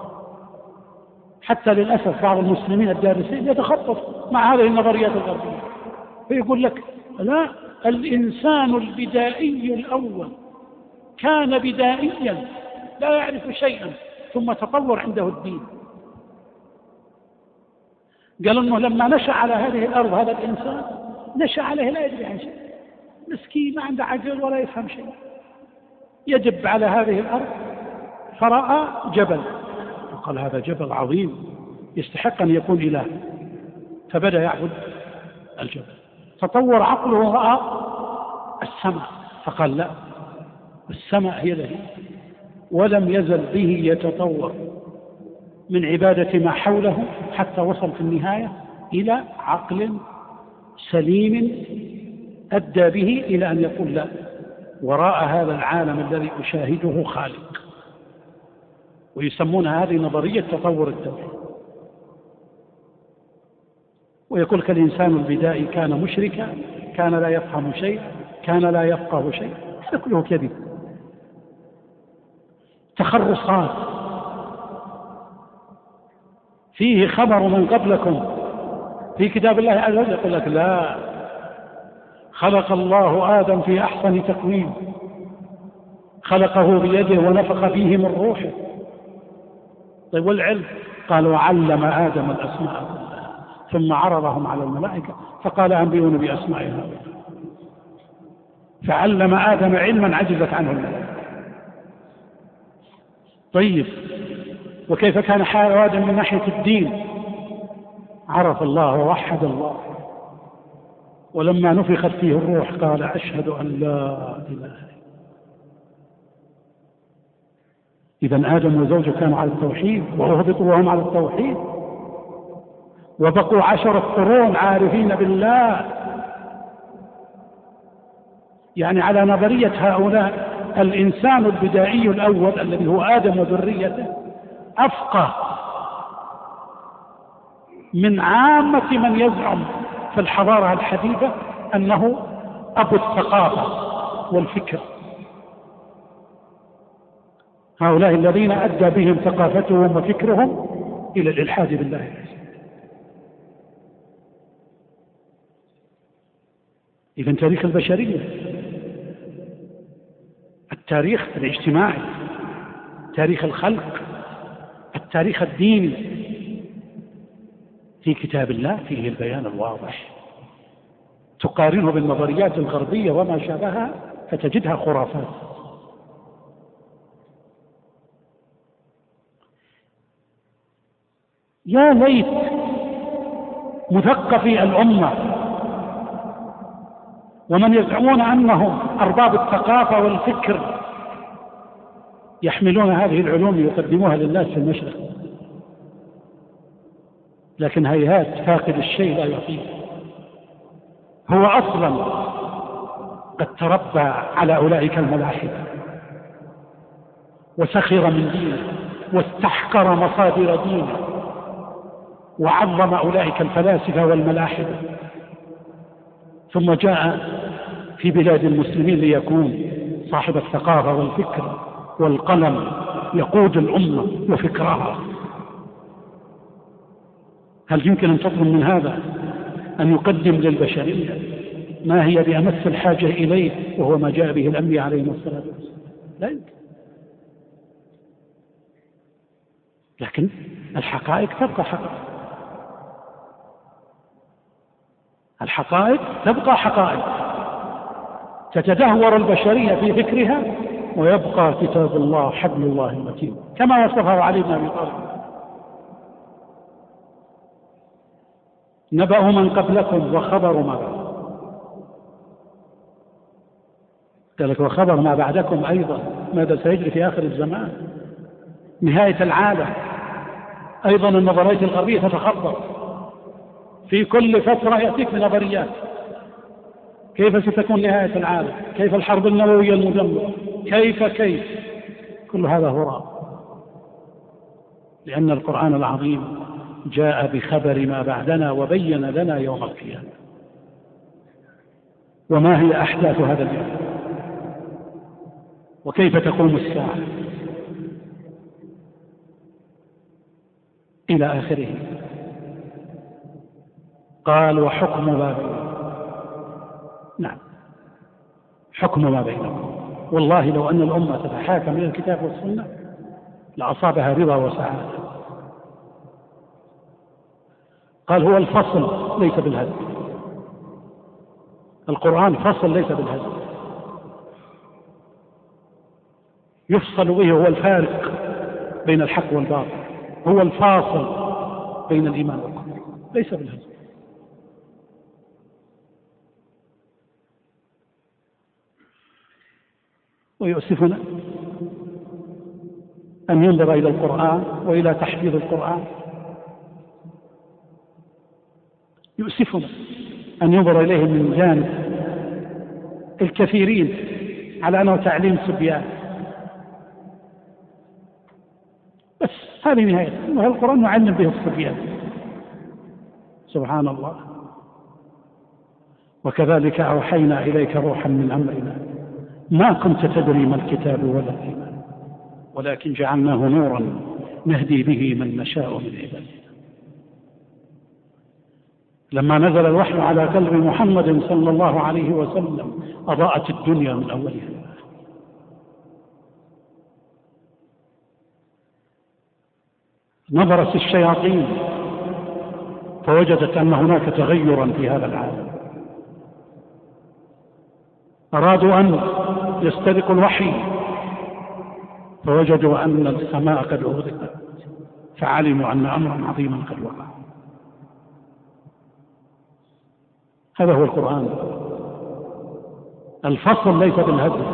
حتى للأسف بعض المسلمين الدارسين يتخبط مع هذه النظريات الغربية، فيقول لك لا، الإنسان البدائي الأول كان بدائيا لا يعرف شيئا ثم تطور عنده الدين. قال أنه لما نشأ على هذه الأرض هذا الإنسان نشأ عليه لا يدري عن شيء، مسكين ما عنده عقل ولا يفهم شيء، يدب على هذه الأرض فرأى جبل وقال هذا جبل عظيم يستحق أن يكون إله، فبدأ يعبد الجبل. تطور عقله ورأى السماء فقال لا، السماء هي التي، ولم يزل به يتطور من عبادة ما حوله حتى وصل في النهاية إلى عقل سليم أدى به إلى أن يقول لا، وراء هذا العالم الذي أشاهده خالق. ويسمون هذه نظرية تطور التوحيد. ويقول الإنسان البدائي كان مشركا، كان لا يفهم شيء، كان لا يفقه شيء. هذا كله كذب، تخرصات. فيه خبر من قبلكم في كتاب الله عز وجل. يقول لك لا، خلق الله آدم في أحسن تقويم، خلقه بيده ونفخ فيه من روحه. طيب والعلم؟ قال وعلم آدم الأسماء كلها ثم عرضهم على الملائكة فقال أنبئوني بأسماء هؤلاء. فعلم آدم علما عجزت عنه الملائكة. طيب وكيف كان حال آدم من ناحية الدين؟ عرف الله ووحد الله، ولما نفخت فيه الروح قال أشهد أن لا إله إلا الله. إذن آدم وزوجه كانوا على التوحيد وأهبطوا وهم على التوحيد، وبقوا 10 قرون عارفين بالله. يعني على نظرية هؤلاء الإنسان البدائي الأول الذي هو آدم وذريته أفقه من عامة من يزعم في الحضارة الحديثة أنه أبو الثقافة والفكر. هؤلاء الذين أدى بهم ثقافتهم وفكرهم إلى الإلحاد بالله. إذن تاريخ البشرية، التاريخ الاجتماعي، تاريخ الخلق، التاريخ الديني، في كتاب الله فيه البيان الواضح. تقارنه بالنظريات الغربية وما شابهها فتجدها خرافات. يا ليت مثقفي الأمة ومن يزعمون أنهم أرباب الثقافة والفكر يحملون هذه العلوم ليقدموها للناس في المشرق، لكن هيهات، فاقد الشيء لا يعطيه. هو أصلا قد تربى على أولئك الملاحدة وسخر من دينه واستحقر مصادر دينه وعظم أولئك الفلاسفة والملاحدة، ثم جاء في بلاد المسلمين ليكون صاحب الثقافة والفكر والقلم يقود الأمة وفكرها. هل يمكن أن تطلب من هذا أن يقدم للبشرية ما هي بأمس الحاجة إليه وهو ما جاء به الأنبياء عليهم الصلاة والسلام؟ لا يمكن. لكن الحقائق تبقى حقائق، الحقائق تبقى حقائق، تتدهور البشرية في فكرها ويبقى كتاب الله حبل الله المتين كما وصفه علي بن أبي طالب. نبأ من قبلكم وخبر ما بعد، قال لك وخبر ما بعدكم أيضا ماذا سيجري في آخر الزمان، نهاية العالم. أيضا النظريات الغربية تتخبر في كل فترة يأتيك بنظريات كيف ستكون نهاية العالم، كيف الحرب النووية المدمرة، كيف كل هذا هراء، لأن القرآن العظيم جاء بخبر ما بعدنا وبين لنا يوم القيامة وما هي أحداث هذا اليوم وكيف تقوم الساعة إلى آخره. قال وحكم ما بينهم، نعم حكم ما بينهم. والله لو أن الأمة تتحاكم إلى الكتاب والسنة لأصابها رضا وسعادة. قال هو الفصل ليس بالهزل، القرآن فصل ليس بالهزل، يفصل به، هو الفارق بين الحق والباطل، هو الفاصل بين الإيمان والكفر، ليس بالهزل. ويؤسفنا أن ينظر إلى القرآن وإلى تحفيظ القرآن، يؤسفنا أن ينظر إليه من جانب الكثيرين على أنه تعليم صبيان، بس هذه نهاية القرآن نعلم به الصبيان. سبحان الله. وكذلك أوحينا إليك روحا من أمرنا ما كنت تدري ما الكتاب ولا الإيمان ولكن جعلناه نورا نهدي به من نشاء من عبادنا. لما نزل الوحي على قلب محمد صلى الله عليه وسلم أضاءت الدنيا من أولها، نظرت الشياطين فوجدت أن هناك تغيرا في هذا العالم، أرادوا أن يستبقوا الوحي فوجدوا أن السماء قد أغلقت، فعلموا أن أمرا عظيما قد وقع. هذا هو القرآن. الفصل ليس بالهدف.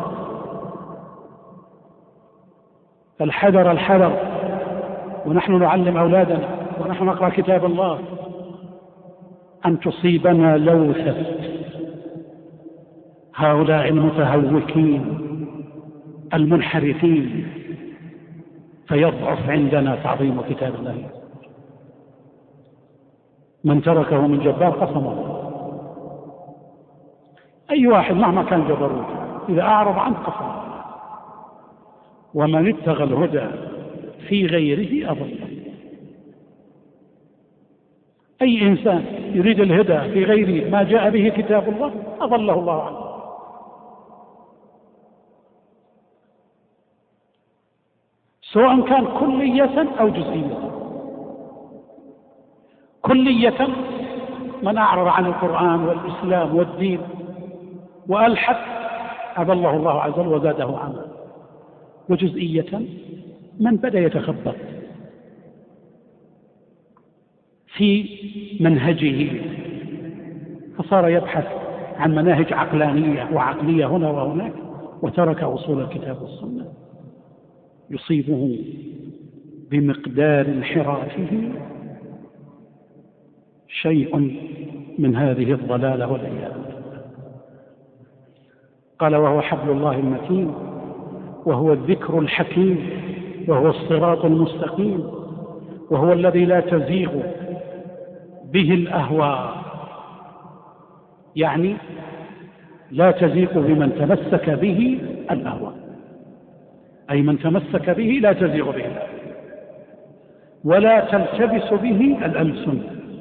الحذر الحذر، ونحن نعلم أولادنا ونحن نقرأ كتاب الله أن تصيبنا لوثة هؤلاء المتهوكين المنحرفين فيضعف عندنا تعظيم كتاب الله. من تركه من جبار قصمه. أي واحد مهما كان جبروت إذا أعرض عنه قصمه. ومن ابتغى الهدى في غيره أضله. أي إنسان يريد الهدى في غير ما جاء به كتاب الله أضله الله عنه. سواء كان كلية أو جزئية. كلية من أعرض عن القرآن والإسلام والدين وألحد أضله الله عز وجل وزاده عما. وجزئية من بدأ يتخبط في منهجه فصار يبحث عن مناهج عقلانية وعقلية هنا وهناك وترك أصول الكتاب والسنة، يصيبه بمقدار انحرافه شيء من هذه الضلالة والعياذ. قال وهو حبل الله المتين وهو الذكر الحكيم وهو الصراط المستقيم وهو الذي لا تزيغ به الأهواء، يعني لا تزيغ بمن تمسك به الأهواء، أي من تمسك به لا تزيغ به الأهواء ولا تلتبس به الألسن،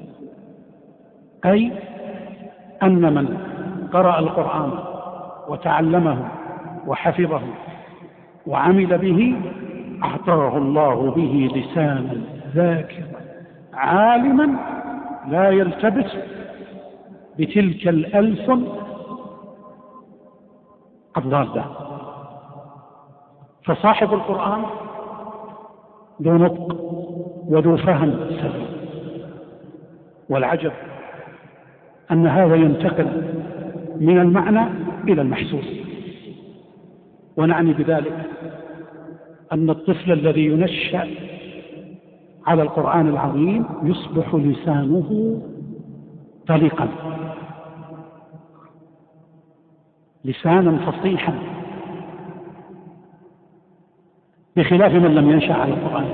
أي أن من قرأ القرآن وتعلمه وحفظه وعمل به أعطاه الله به لسانا ذاكرا عالما لا يلتبس بتلك الألسن الضالة. فصاحب القرآن ذو نطق وذو فهم سليم. والعجب أن هذا ينتقل من المعنى إلى المحسوس، ونعني بذلك أن الطفل الذي ينشأ على القرآن العظيم يصبح لسانه طليقا، لسانا فصيحا، بخلاف من لم ينشأ على القرآن.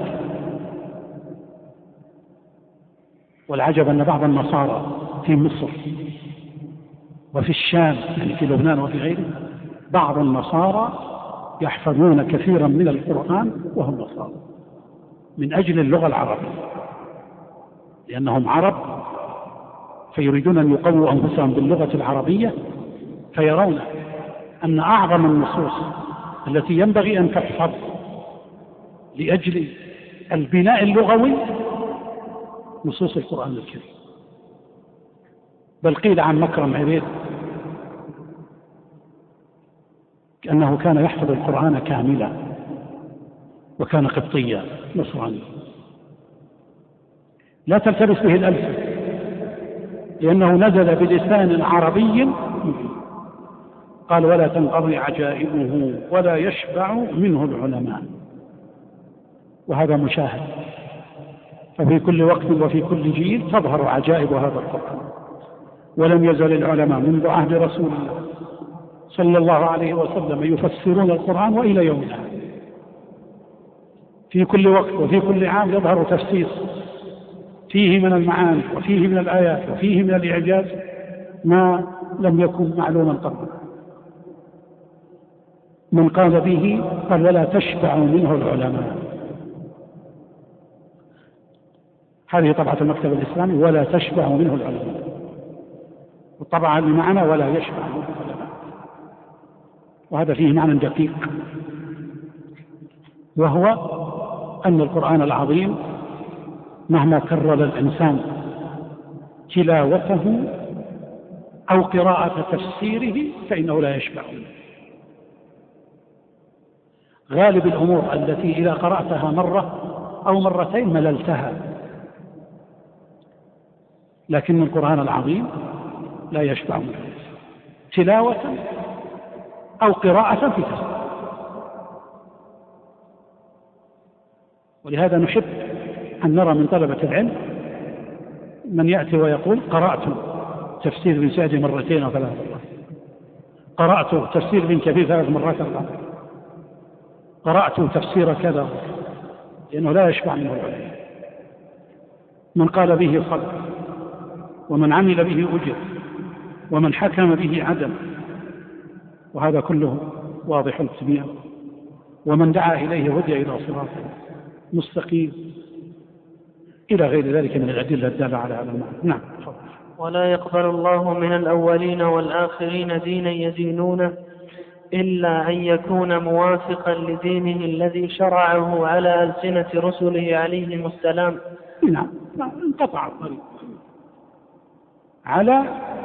والعجب أن بعض النصارى في مصر وفي الشام، يعني في لبنان وفي غيره، بعض النصارى يحفظون كثيرا من القرآن وهم نصارى من أجل اللغة العربية، لأنهم عرب فيريدون أن يقووا أنفسهم باللغة العربية، فيرون أن أعظم النصوص التي ينبغي أن تحفظ لأجل البناء اللغوي نصوص القرآن الكريم. بل قيل عن مكرم عبيد أنه كان يحفظ القرآن كاملا وكان قبطيا نصرانيا لا تلتبس به الألسن، لأنه نزل بلسان عربي مبين. قال ولا تنقضي عجائبه ولا يشبع منه العلماء. وهذا مشاهد، ففي كل وقت وفي كل جيل تظهر عجائب هذا القرآن. ولم يزل العلماء منذ عهد رسول الله صلى الله عليه وسلم يفسرون القرآن وإلى يومنا، في كل وقت وفي كل عام يظهر تفسير فيه من المعاني وفيه من الآيات وفيه من الإعجاز ما لم يكن معلوما قبل. من قال به قال ولا تشبع منه العلماء. هذه طبعة المكتب الإسلامي، ولا تشبع منه العلماء، والطبعة اللي معنا ولا يشبع منه العلماء، وهذا فيه معنى دقيق، وهو أن القرآن العظيم مهما كرر الإنسان تلاوته أو قراءة تفسيره فإنه لا يشبع منه. غالب الأمور التي إذا قرأتها مرة أو مرتين مللتها، لكن القرآن العظيم لا يشبع منه تلاوة أو قراءة في تفسير. ولهذا نحب أن نرى من طلبة العلم من يأتي ويقول قرأت تفسير ابن سعدي مرتين أو 3 مرات، قرأت تفسير ابن كثير 3 مرات 4، قرأت تفسير كذا، لأنه لا يشبع منه العلم. من قال به صدق، ومن عمل به أجر، ومن حكم به عدل، وهذا كله واضح التبيان. ومن دعا إليه هدي إلى صراط مستقيم، إلى غير ذلك من الأدلة الدالة على هذا المعنى. نعم. ولا يقبل الله من الأولين والآخرين دينا يدينونه إلا أن يكون موافقا لدينه الذي شرعه على ألسنة رسله عليهم السلام. نعم، انقطع الطريق على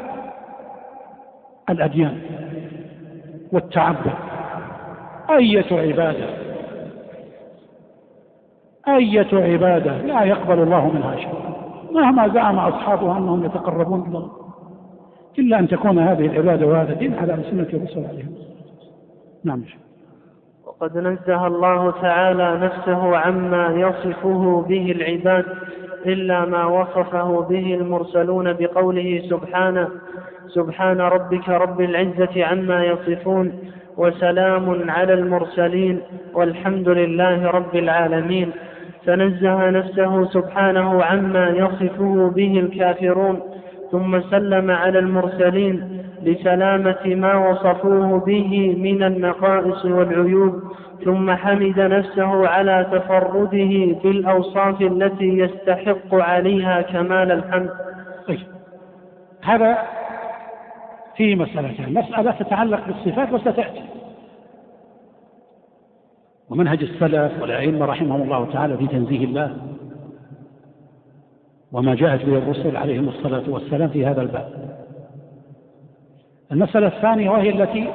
الأديان والتعبد. أية عبادة لا يقبل الله منها شيء، مهما زعم أصحابها أنهم يتقربون إلى الله، إلا أن تكون هذه العبادة وهذا الدين على ألسنة الرسل عليهم. نعم. وقد نزه الله تعالى نفسه عما يصفه به العباد إلا ما وصفه به المرسلون بقوله سبحانه: سبحان ربك رب العزة عما يصفون وسلام على المرسلين والحمد لله رب العالمين. فنزه نفسه سبحانه عما يصفه به الكافرون، ثم سلم على المرسلين لسلامة ما وصفوه به من النقائص والعيوب، ثم حمد نفسه على تفرده بالأوصاف التي يستحق عليها كمال الحمد. هذا في مسألة تتعلق بالصفات وستأتي، ومنهج السلف والأئمة رحمهم الله تعالى في تنزيه الله وما جاءت به الرسل عليهم الصلاة والسلام في هذا الباب. المسألة الثانية وهي التي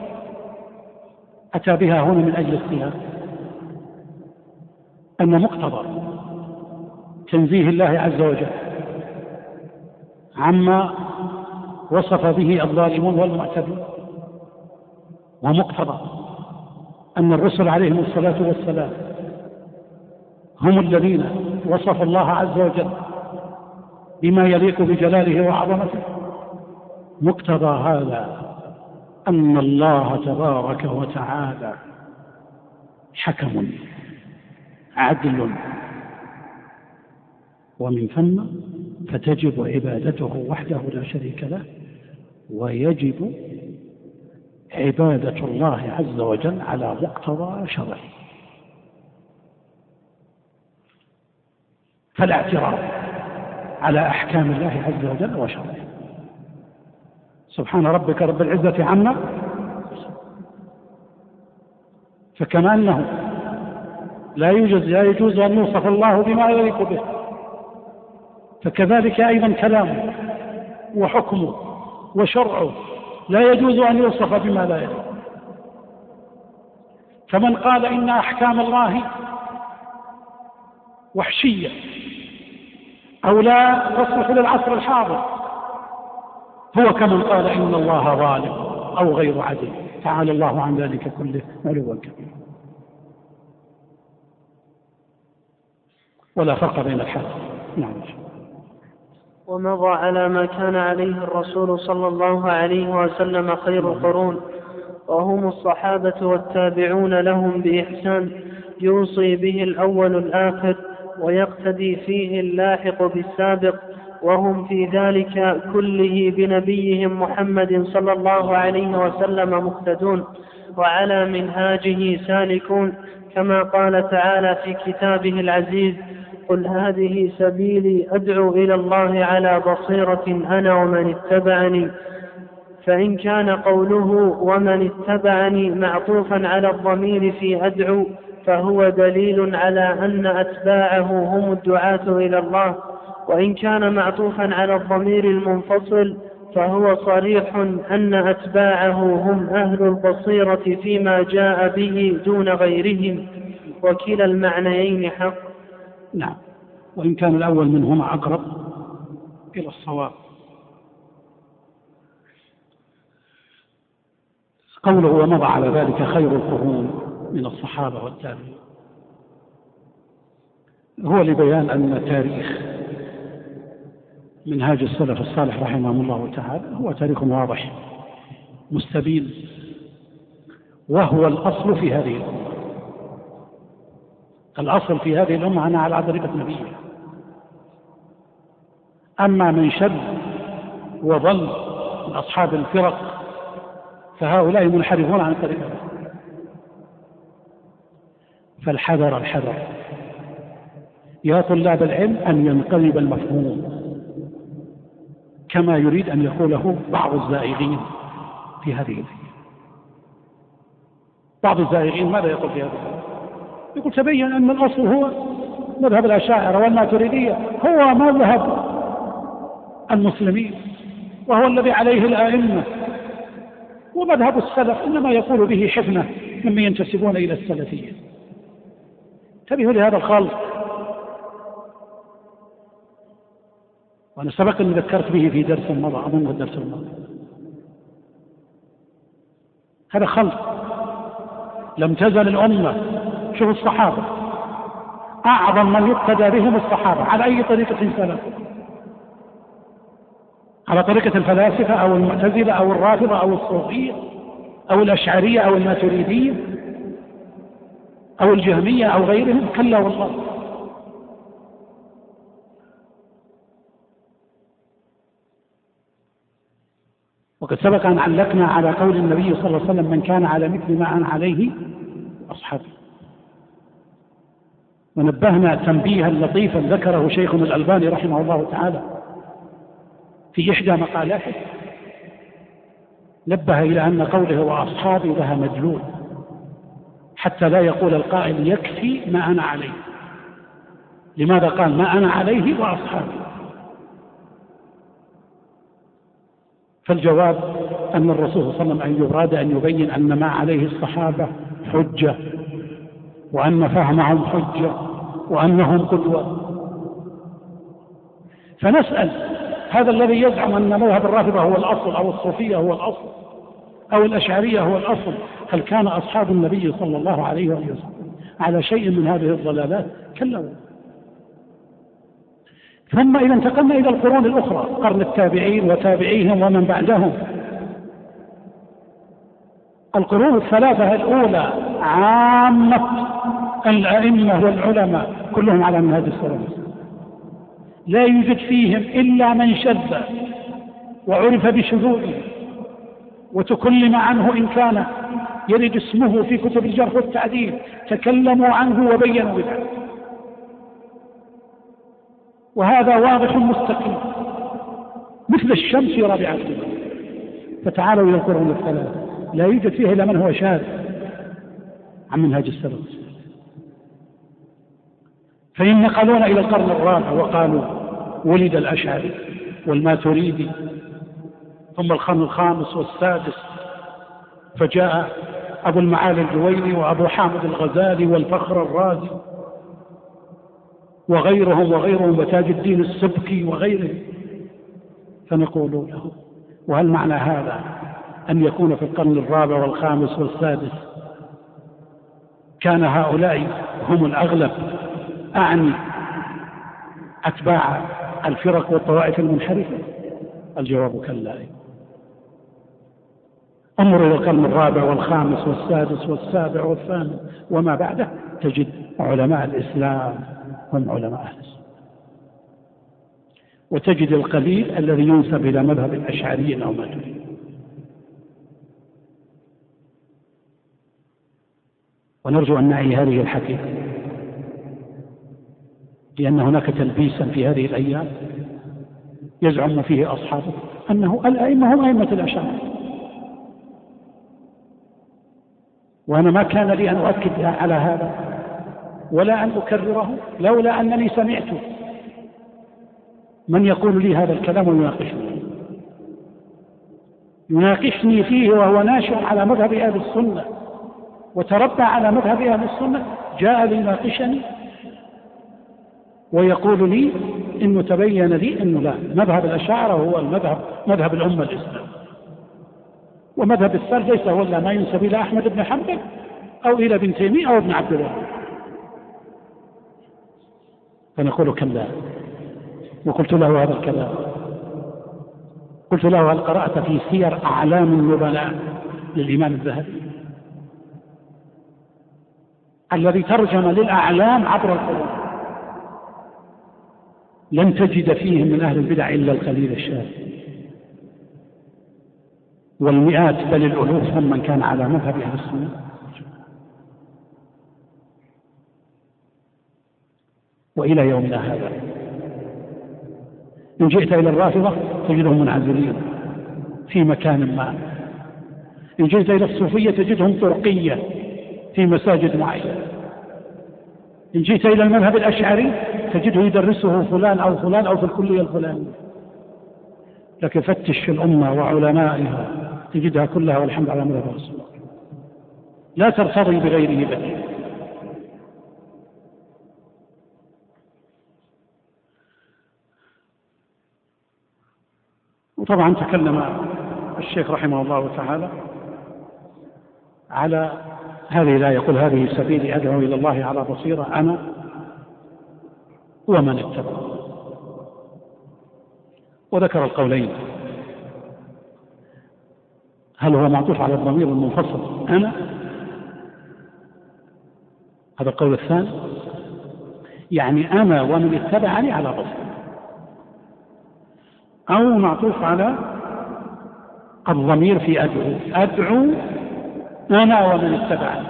أتى بها هنا من أجل السياق، أن مقتضى تنزيه الله عز وجل عما وصف به الظالمون والمعتدون، ومقتضى أن الرسل عليهم الصلاة والسلام هم الذين وصف الله عز وجل بما يليق بجلاله وعظمته، مقتضى هذا أن الله تبارك وتعالى حكم عدل، ومن ثم فتجب عبادته وحده لا شريك له، ويجب عبادة الله عز وجل على مقتضى شرعه. فلا اعتراض على أحكام الله عز وجل وشرعه. سبحان ربك رب العزة عما، فكما أنه لا يجوز أن يوصف الله بما يليق به، فكذلك أيضا كلامه وحكمه وشرعه لا يجوز أن يوصف بما لا يليق. فمن قال إن أحكام الله وحشية أو لا تصلح للعصر الحاضر هو كمن قال إن الله ظالم أو غير عدل، تعالى الله عن ذلك كله علوا كبيرا. ولا فرق بين الحال. نعم. ومضى على ما كان عليه الرسول صلى الله عليه وسلم خير القرون، وهم الصحابة والتابعون لهم بإحسان، يوصي به الأول الآخر ويقتدي فيه اللاحق بالسابق، وهم في ذلك كله بنبيهم محمد صلى الله عليه وسلم مقتدون وعلى منهاجه سالكون، كما قال تعالى في كتابه العزيز: قل هذه سبيلي أدعو إلى الله على بصيرة أنا ومن اتبعني. فإن كان قوله ومن اتبعني معطوفا على الضمير في أدعو، فهو دليل على أن أتباعه هم الدعاة إلى الله، وإن كان معطوفا على الضمير المنفصل فهو صريح أن أتباعه هم أهل البصيرة فيما جاء به دون غيرهم، وكلا المعنيين حق. نعم، وإن كان الأول منهما أقرب إلى الصواب. قوله ومضى على ذلك خير القرون من الصحابة والتابعين هو لبيان أن تاريخ منهاج السلف الصالح رحمهم الله تعالى هو تاريخ واضح مستبين، وهو الأصل في هذه الأمة. الأصل في هذه الأمة أنا على طريقة نبيها. أما من شد وضل من أصحاب الفرق فهؤلاء منحرفون عن طريقة. فالحذر الحذر يا طلاب العلم أن ينقلب المفهوم كما يريد أن يقوله بعض الزائغين في هذه الأيام. بعض الزائغين ماذا يقول في هذا؟ يقول تبين أن الأصل هو مذهب الأشاعرة والماتريدية، هو مذهب المسلمين وهو الذي عليه الآئمة، ومذهب السلف إنما يقول به حفنة ممن ينتسبون إلى السلفية. انتبهوا لهذا الخلط، وأنا سبق أن ذكرت به في درس مضى، أظن الدرس الماضي. هذا خلط. لم تزل الأمة، شوفوا الصحابة أعظم من يقتدى بهم الصحابة على أي طريقة سلفوا؟ على طريقة الفلاسفة أو المعتزلة أو الرافضة أو الصوفية أو الأشعرية أو الماتريدية أو الجهمية أو غيرهم؟ كلا والله. وقد سبق أن علقنا على قول النبي صلى الله عليه وسلم من كان على مثل ما أنا عليه أصحابه، ونبهنا تنبيها لطيفا ذكره شيخنا الألباني رحمه الله تعالى في إحدى مقالاته، نبه إلى أن قوله وأصحابي لها مدلول، حتى لا يقول القائل يكفي ما أنا عليه. لماذا قال ما أنا عليه وأصحابي؟ فالجواب أن الرسول صلى الله عليه وسلم أن يراد أن يبين أن ما عليه الصحابة حجة، وأن فهمهم حجة، وأنهم قدوة. فنسأل هذا الذي يزعم أن مذهب الرافضة هو الأصل أو الصوفية هو الأصل أو الأشعرية هو الأصل، هل كان أصحاب النبي صلى الله عليه وسلم على شيء من هذه الضلالات؟ كلا. ثم إذا انتقلنا إلى القرون الأخرى، قرن التابعين وتابعيهم ومن بعدهم، القرون الثلاثة الأولى عامة الأئمة والعلماء كلهم على منهج السلف، لا يوجد فيهم إلا من شذ وعرف بشذوذه وتكلم عنه إن كان يرد اسمه في كتب الجرح والتعديل، تكلموا عنه وبينوا بذلك، وهذا واضح مستقيم مثل الشمس في رابعة النهار. فتعالوا إلى القرون الثلاثة، لا يوجد فيها إلا من هو شاذ عن منهج السلف. فإن نقلونا إلى القرن الرابع وقالوا ولد الأشعري والماتريدي، ثم القرن الخامس والسادس فجاء أبو المعالي الجويني وأبو حامد الغزالي والفخر الرازي وغيرهم وتاج الدين السبكي وغيرهم. فنقول له وهل معنى هذا أن يكون في القرن الرابع والخامس والسادس كان هؤلاء هم الأغلب، أعني أتباع الفرق والطوائف المنحرفة؟ الجواب كلا. انظر إلى القرن الرابع والخامس والسادس والسابع والثامن وما بعده، تجد علماء الإسلام هم علماء أهل السنة، وتجد القليل الذي ينسب إلى مذهب الأشعريين أو ماتريديين. ونرجو أن نعي هذه الحقيقة، لأن هناك تلبيسا في هذه الأيام يزعم فيه أصحابه أنه الأئمة هم أئمة الأشاعرة، وأنا ما كان لي أن أؤكد على هذا ولا أن أكرره لولا أنني سمعت من يقول لي هذا الكلام يناقشني فيه وهو ناشئ على مذهب أهل السنة وتربى على مذهب أهل السنة، جاء ليناقشني ويقول لي إنه تبين لي إنه لا، مذهب الأشاعرة هو مذهب الأمة الإسلام، ومذهب السلف ليس هو إلا ما ينسب إلى أحمد بن حنبل أو إلى ابن تيمية أو ابن عبد الوهاب. فنقول كلا، وقلت له هذا الكلام، قلت له هل قرأت في سير أعلام النبلاء للإمام الذهبي الذي ترجم للأعلام عبر القرون؟ لن تجد فيهم من أهل البدع إلا القليل الشاذ، والمئات بل الألوف ممن كان على مذهب أهل السنة. وإلى يومنا هذا إن جئت إلى الرافضة تجدهم منعزلين في مكان ما، إن جئت إلى الصوفية تجدهم طرقية في مساجد معينة، إن جئت إلى المذهب الأشعري تجده يدرسه فلان أو فلان أو في الكلية الفلانية. لكن فتش في الأمة وعلمائها تجدها كلها والحمد على مذهب الرسول، لا ترتضي بغيره بديل. وطبعا تكلم الشيخ رحمه الله تعالى على هذه الآية، يقول هذه سبيلي أدعو إلى الله على بصيرة أنا ومن اتبع، وذكر القولين، هل هو معطوف على الضمير المنفصل أنا، هذا القول الثاني، يعني أنا ومن اتبعني على بصيرة، أو معطوف على الضمير في أدعو أنا ومن اتبعني،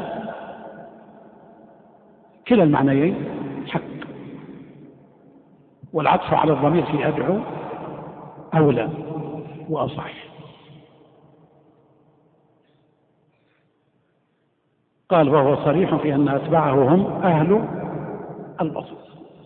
كلا المعنيين حق، والعطف على الضمير في أدعو أولى وأصح. قال وهو صريح في أن أتباعه هم أهل البصير.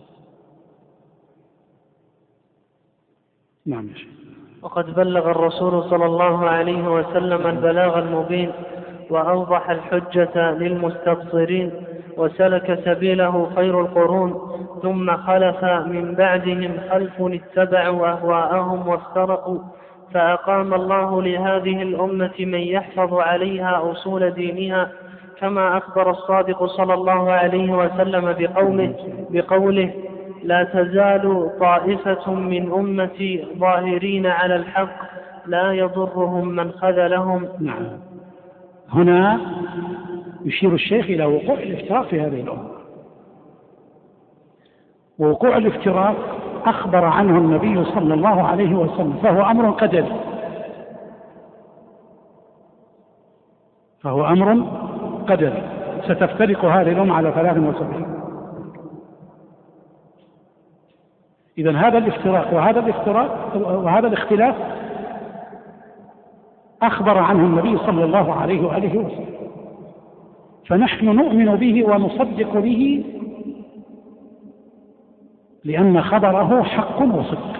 نعم يا شيخ. وقد بلغ الرسول صلى الله عليه وسلم البلاغ المبين وأوضح الحجة للمستبصرين، وسلك سبيله خير القرون، ثم خلف من بعدهم خلف اتبعوا أهواءهم وافترقوا، فأقام الله لهذه الأمة من يحفظ عليها أصول دينها، كما أخبر الصادق صلى الله عليه وسلم بقوله لا تزال طائفة من أمتي ظاهرين على الحق لا يضرهم من خذلهم. نعم. هنا يشير الشيخ إلى وقوع الافتراق في هذه الأمة، ووقوع الافتراق أخبر عنه النبي صلى الله عليه وسلم، فهو أمر قدري، ستفترق هذه الأمة على 73. إذن هذا الافتراق وهذا الاختلاف أخبر عنه النبي صلى الله عليه وآله وسلم، فنحن نؤمن به ونصدق به لأن خبره حق وصدق.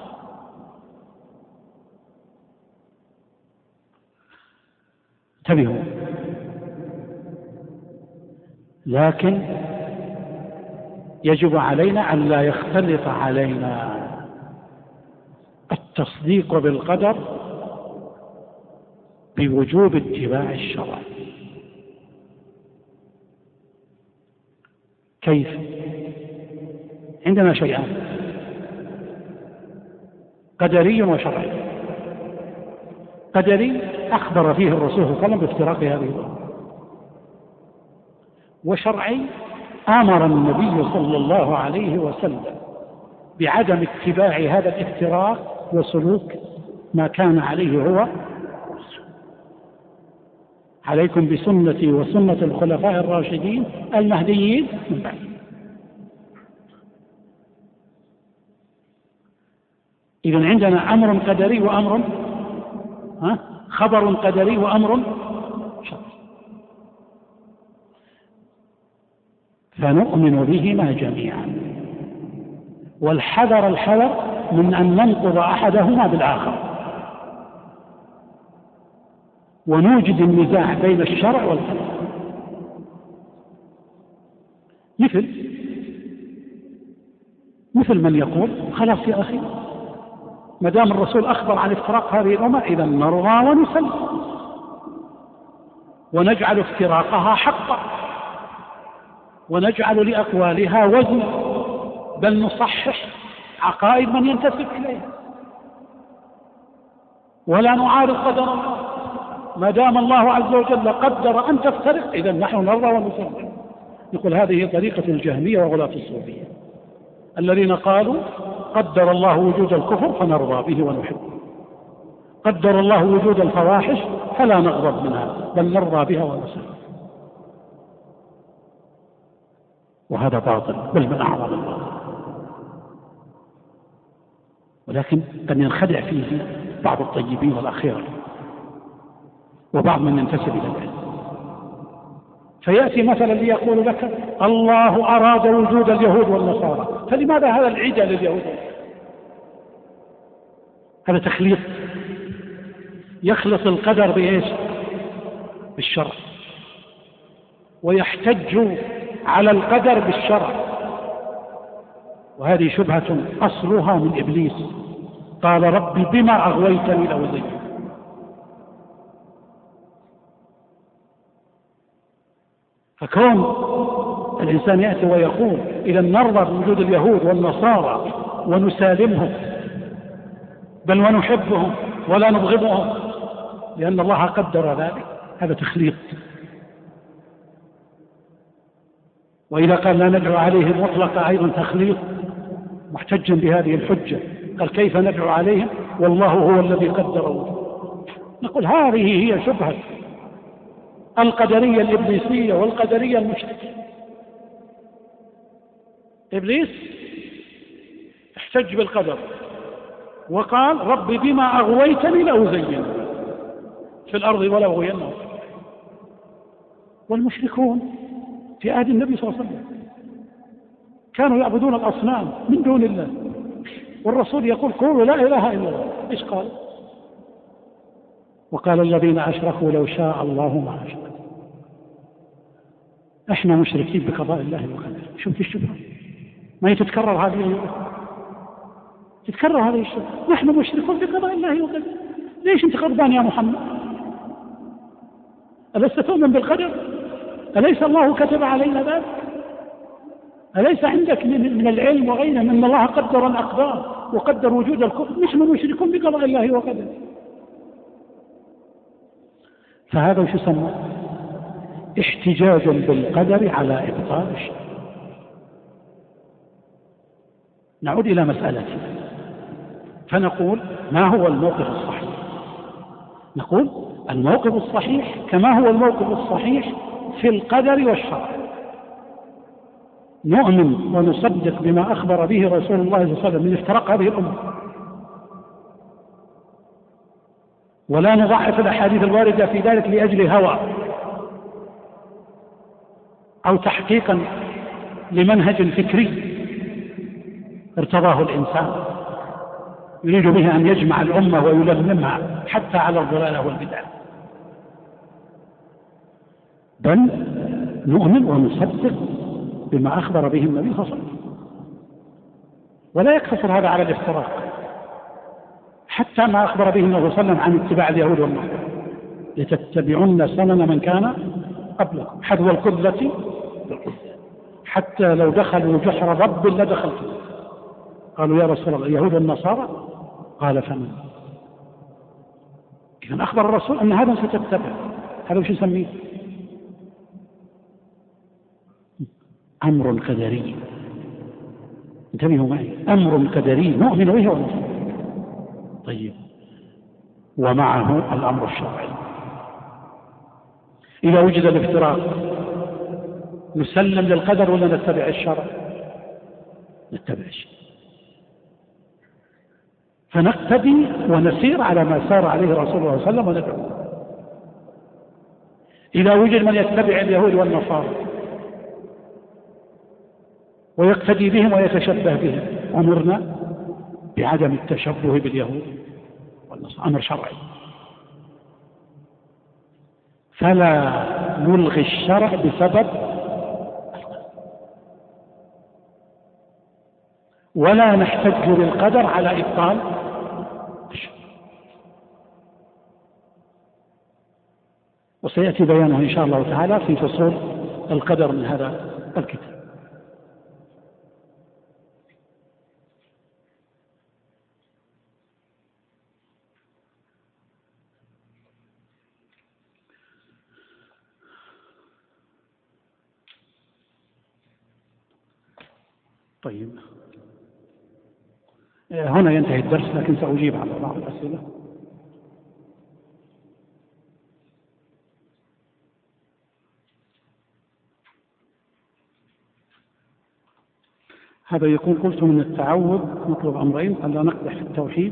انتبهوا، لكن يجب علينا أن لا يختلط علينا التصديق بالقدر بوجوب اتباع الشرع. كيف؟ عندنا شيئان، قدري وشرعي. قدري أخبر فيه الرسول صلى الله عليه وسلم بافتراق هذه الأمة، وشرعي أمر النبي صلى الله عليه وسلم بعدم اتباع هذا الافتراق وسلوك ما كان عليه هو. عليكم بسنتي وسنة الخلفاء الراشدين المهديين من بعد. إذن عندنا أمر قدري وأمر خبر قدري وأمر شرعي. فنؤمن بهما جميعا، والحذر الحذر من أن ننقض أحدهما بالآخر ونوجد النزاع بين الشرع والقدر. مثل من يقول خلاص يا أخي ما دام الرسول أخبر عن افتراق هذه الأمة إذا نرضى ونسلم ونجعل افتراقها حقا ونجعل لأقوالها وزن، بل نصحح عقائد من ينتسب إليها ولا نعارض قدر الله. ما دام الله عز وجل قدر أن تفترق إذا نحن نرضى ونسلم. نقول هذه طريقة الجهمية وغلاة الصوفية الذين قالوا قدر الله وجود الكفر فنرضى به ونحبه، قدر الله وجود الفواحش فلا نغضب منها بل نرضى بها ونسلم. وهذا باطل بل من أعظم الباطل، ولكن قد ينخدع فيه بعض الطيبين والأخيار وبعض من ينتسب إلى العلم، فيأتي مثلا ليقول لك الله أراد وجود اليهود والنصارى، فلماذا هذا العدى لليهود؟ هذا تخليط، يخلط القدر بإيش؟ بالشرع، ويحتج على القدر بالشرع، وهذه شبهة أصلها من إبليس. قال ربي بما أغويتني لأزين. فكون الإنسان يأتي ويقول إذا نرضى بوجود اليهود والنصارى ونسالمهم بل ونحبهم ولا نبغضهم لأن الله قدر ذلك، هذا تخليط. وإذا قال لا ندعو عليهم مطلقا أيضا تخليط محتجا بهذه الحجة. قال كيف ندعو عليهم والله هو الذي قدر وجود. نقول هذه هي شبهة القدرية الإبليسية والقدرية المشركة. إبليس احتج بالقدر وقال ربي بما أغويتني لأزين في الأرض ولأغوينهم. والمشركون في عهد النبي صلى الله عليه وسلم كانوا يعبدون الأصنام من دون الله، والرسول يقول قولوا لا إله إلا الله. إيش قال؟ وقال الذين أشركوا لو شاء الله ما أشركوا. احنا مشركين بقضاء الله وقدره. شوف في الشبهة ما تتكرر هذه تتكرر هذه الشبهة، نحن مشركون بقضاء الله وقدره. ليش انت غضبان يا محمد؟ ألست تؤمن بالقدر؟ أليس الله كتب علينا ذلك؟ أليس عندك من العلم وغيره أن الله قدر الأقدار وقدر وجود الكفر؟ نحن مشركون بقضاء الله وقدره. فهذا وش يسمى؟ احتجاجا بالقدر على إبطال الشرع. نعود إلى مسألتنا فنقول ما هو الموقف الصحيح؟ نقول الموقف الصحيح كما هو الموقف الصحيح في القدر والشرع. نؤمن ونصدق بما أخبر به رسول الله صلى الله عليه وسلم من افتراق هذه الأمة، ولا نضعف الأحاديث الواردة في ذلك لأجل هوى أو تحقيقا لمنهج فكري ارتضاه الإنسان يريد به أن يجمع الأمة ويلممها حتى على الضلالة والبدع، بل نؤمن ونصدق بما أخبر به النبي صلى الله عليه وسلم. ولا يقتصر هذا على الافتراق، حتى ما أخبر به النبي صلى الله عليه وسلم عن اتباع اليهود والنصارى لتتبعن سنن من كان قبلكم حذو القذة حتى لو دخلوا جحر رب لدخلتم. قالوا يا رسول الله اليهود والنصارى؟ قال فمن؟ إذن أخبر الرسول أن هذا ستتبع. هذا وش يسميه؟ أمر قدري. انتبهوا معي، أمر قدري نؤمن به ونصدق. طيب، ومعه الأمر الشرعي. إذا وجد الافتراق نسلم للقدر ولا نتبع الشرع؟ نتبع الشرع، فنقتدي ونسير على ما سار عليه رسول الله صلى الله عليه وسلم وندعو. إذا وجد من يتبع اليهود والنصارى ويقتدي بهم ويتشبه بهم. أمرنا بعدم التشبه باليهود والنصارى، أمر شرعي، فلا نلغي الشرع بسبب ولا نحتج بالقدر على إبطال الشرع. وسيأتي بيانه إن شاء الله تعالى في فصول القدر من هذا الكتاب. طيب، هنا ينتهي الدرس، لكن سأجيب على بعض الأسئلة. هذا يقول: قلت من التعود نطلب أمرين: ألا نقدح في التوحيد،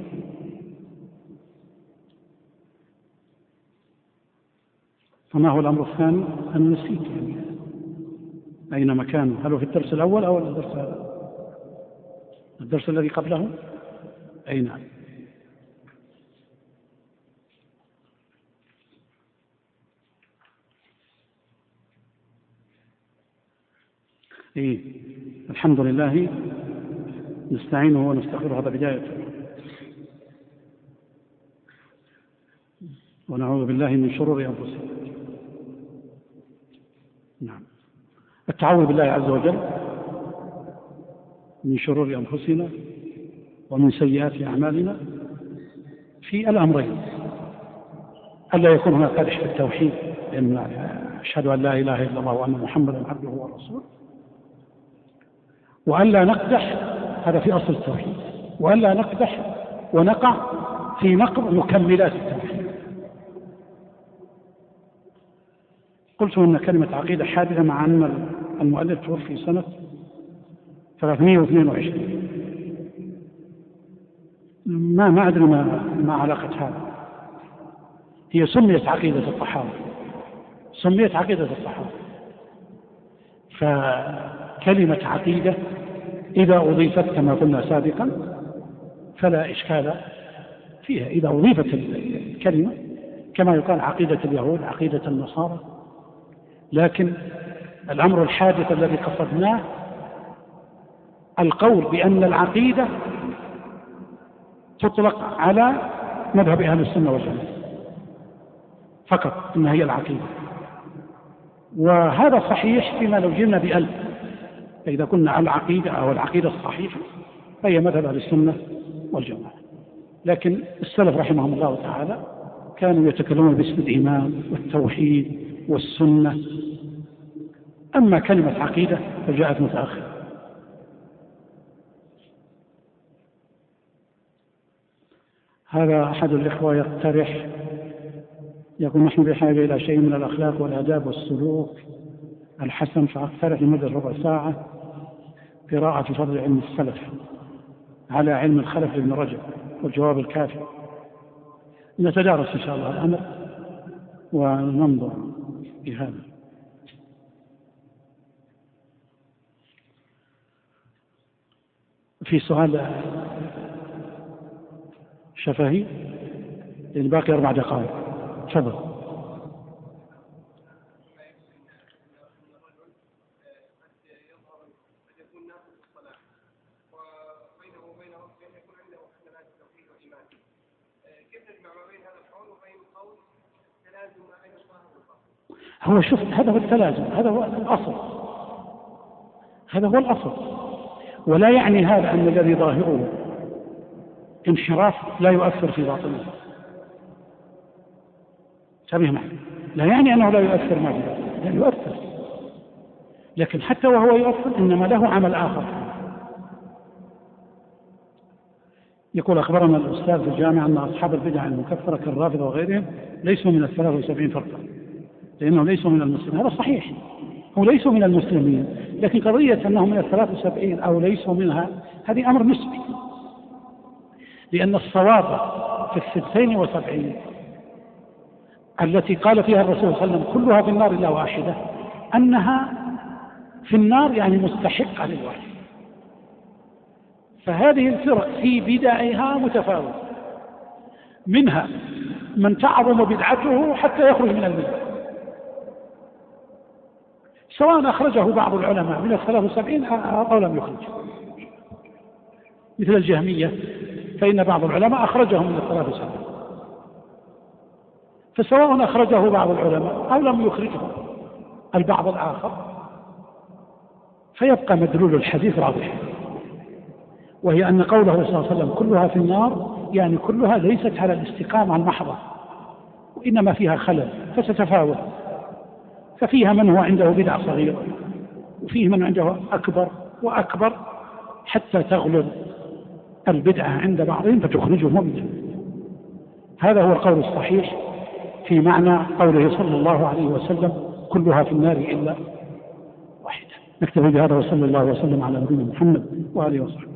فما هو الأمر الثاني؟ أنا نسيت يعني أين مكانه، هل هو في الدرس الأول أو الدرس هذا؟ الدرس الذي قبله؟ أي نعم. الحمد لله نستعينه ونستغفره، هذا بداية، ونعوذ بالله من شرور أنفسنا. نعم، التعوذ بالله عز وجل من شرور أنفسنا ومن سيئات أعمالنا في الأمرين: ألا يكون هناك قدح في التوحيد، لأن أشهد أن لا إله إلا الله وأن محمدا عبده ورسوله، وألا نقدح، هذا في أصل التوحيد، وألا نقدح ونقع في نقض مكملات التوحيد. قلت أن كلمة عقيدة حادثة، مع أن المؤلف توفي سنة 322. ما أدري ما علاقة هذا. هي سميت عقيدة الطحاوي، سميت عقيدة الطحاوي، فكلمة عقيدة إذا أضيفت كما قلنا سابقا فلا إشكال فيها، إذا أضيفت الكلمة كما يقال عقيدة اليهود، عقيدة النصارى. لكن الأمر الحادث الذي قصدناه القول بأن العقيدة تطلق على مذهب أهل السنة والجماعة فقط، إنها هي العقيدة، وهذا صحيح فيما لو جئنا بألف، فإذا كنا على العقيدة أو العقيدة الصحيحة فهي مذهب أهل السنة والجماعة. لكن السلف رحمهم الله تعالى كانوا يتكلمون باسم الإيمان والتوحيد والسنة، أما كلمة عقيدة فجاءت متأخرة. هذا أحد الإخوة يقترح، يقول: نحن بحاجة إلى شيء من الأخلاق والآداب والسلوك الحسن، فأقترح لمدة ربع ساعة قراءة في فضل علم السلف على علم الخلف لابن رجب، والجواب الكافي. نتدارس إن شاء الله الأمر وننظر في هذا. في سؤال شفهي، يعني باقي 4 دقائق، تفضل. هو شوف، هذا هو التلازم، هذا هو الأصل، هذا هو الأصل. ولا يعني هذا أن الذي ظاهره انحراف لا يؤثر في باطنه. تابعه معي، لا يعني أنه لا يؤثر معه، لا يؤثر، لكن حتى وهو يؤثر إنما له عمل آخر. يقول: أخبرنا الأستاذ في الجامعة أن أصحاب البدع المكفرة كالرافضة وغيرهم ليسوا من 73 فرقة، لأنهم ليسوا من المسلمين. هذا صحيح، هم ليسوا من المسلمين، لكن قضية أنهم من 73 أو ليسوا منها هذه أمر نسبي، لأن الصواب في 76 التي قال فيها الرسول صلى الله عليه وسلم كلها في النار إلا واحدة، أنها في النار يعني مستحقة للواحد، فهذه الفرق في بدعها متفاوتة، منها من تعظم بدعته حتى يخرج من الملة، سواء أخرجه بعض العلماء من 73 أو لم يخرج، مثل الجهمية فإن بعض العلماء أخرجهم من 73، فسواء أخرجه بعض العلماء أو لم يخرجه البعض الآخر، فيبقى مدلول الحديث واضح، وهي أن قوله صلى الله عليه وسلم كلها في النار، يعني كلها ليست على الاستقامة المحضة، وإنما فيها خلل فستتفاوت، ففيها من هو عنده بدع صغيرة، وفيه من عنده أكبر وأكبر، حتى تغلب البدعة عند بعضهم فتخرجهم مبتدعا. هذا هو القول الصحيح في معنى قوله صلى الله عليه وسلم كلها في النار إلا واحدة. نكتفي بهذا وصلى الله وسلم على نبينا محمد وآله وصحبه.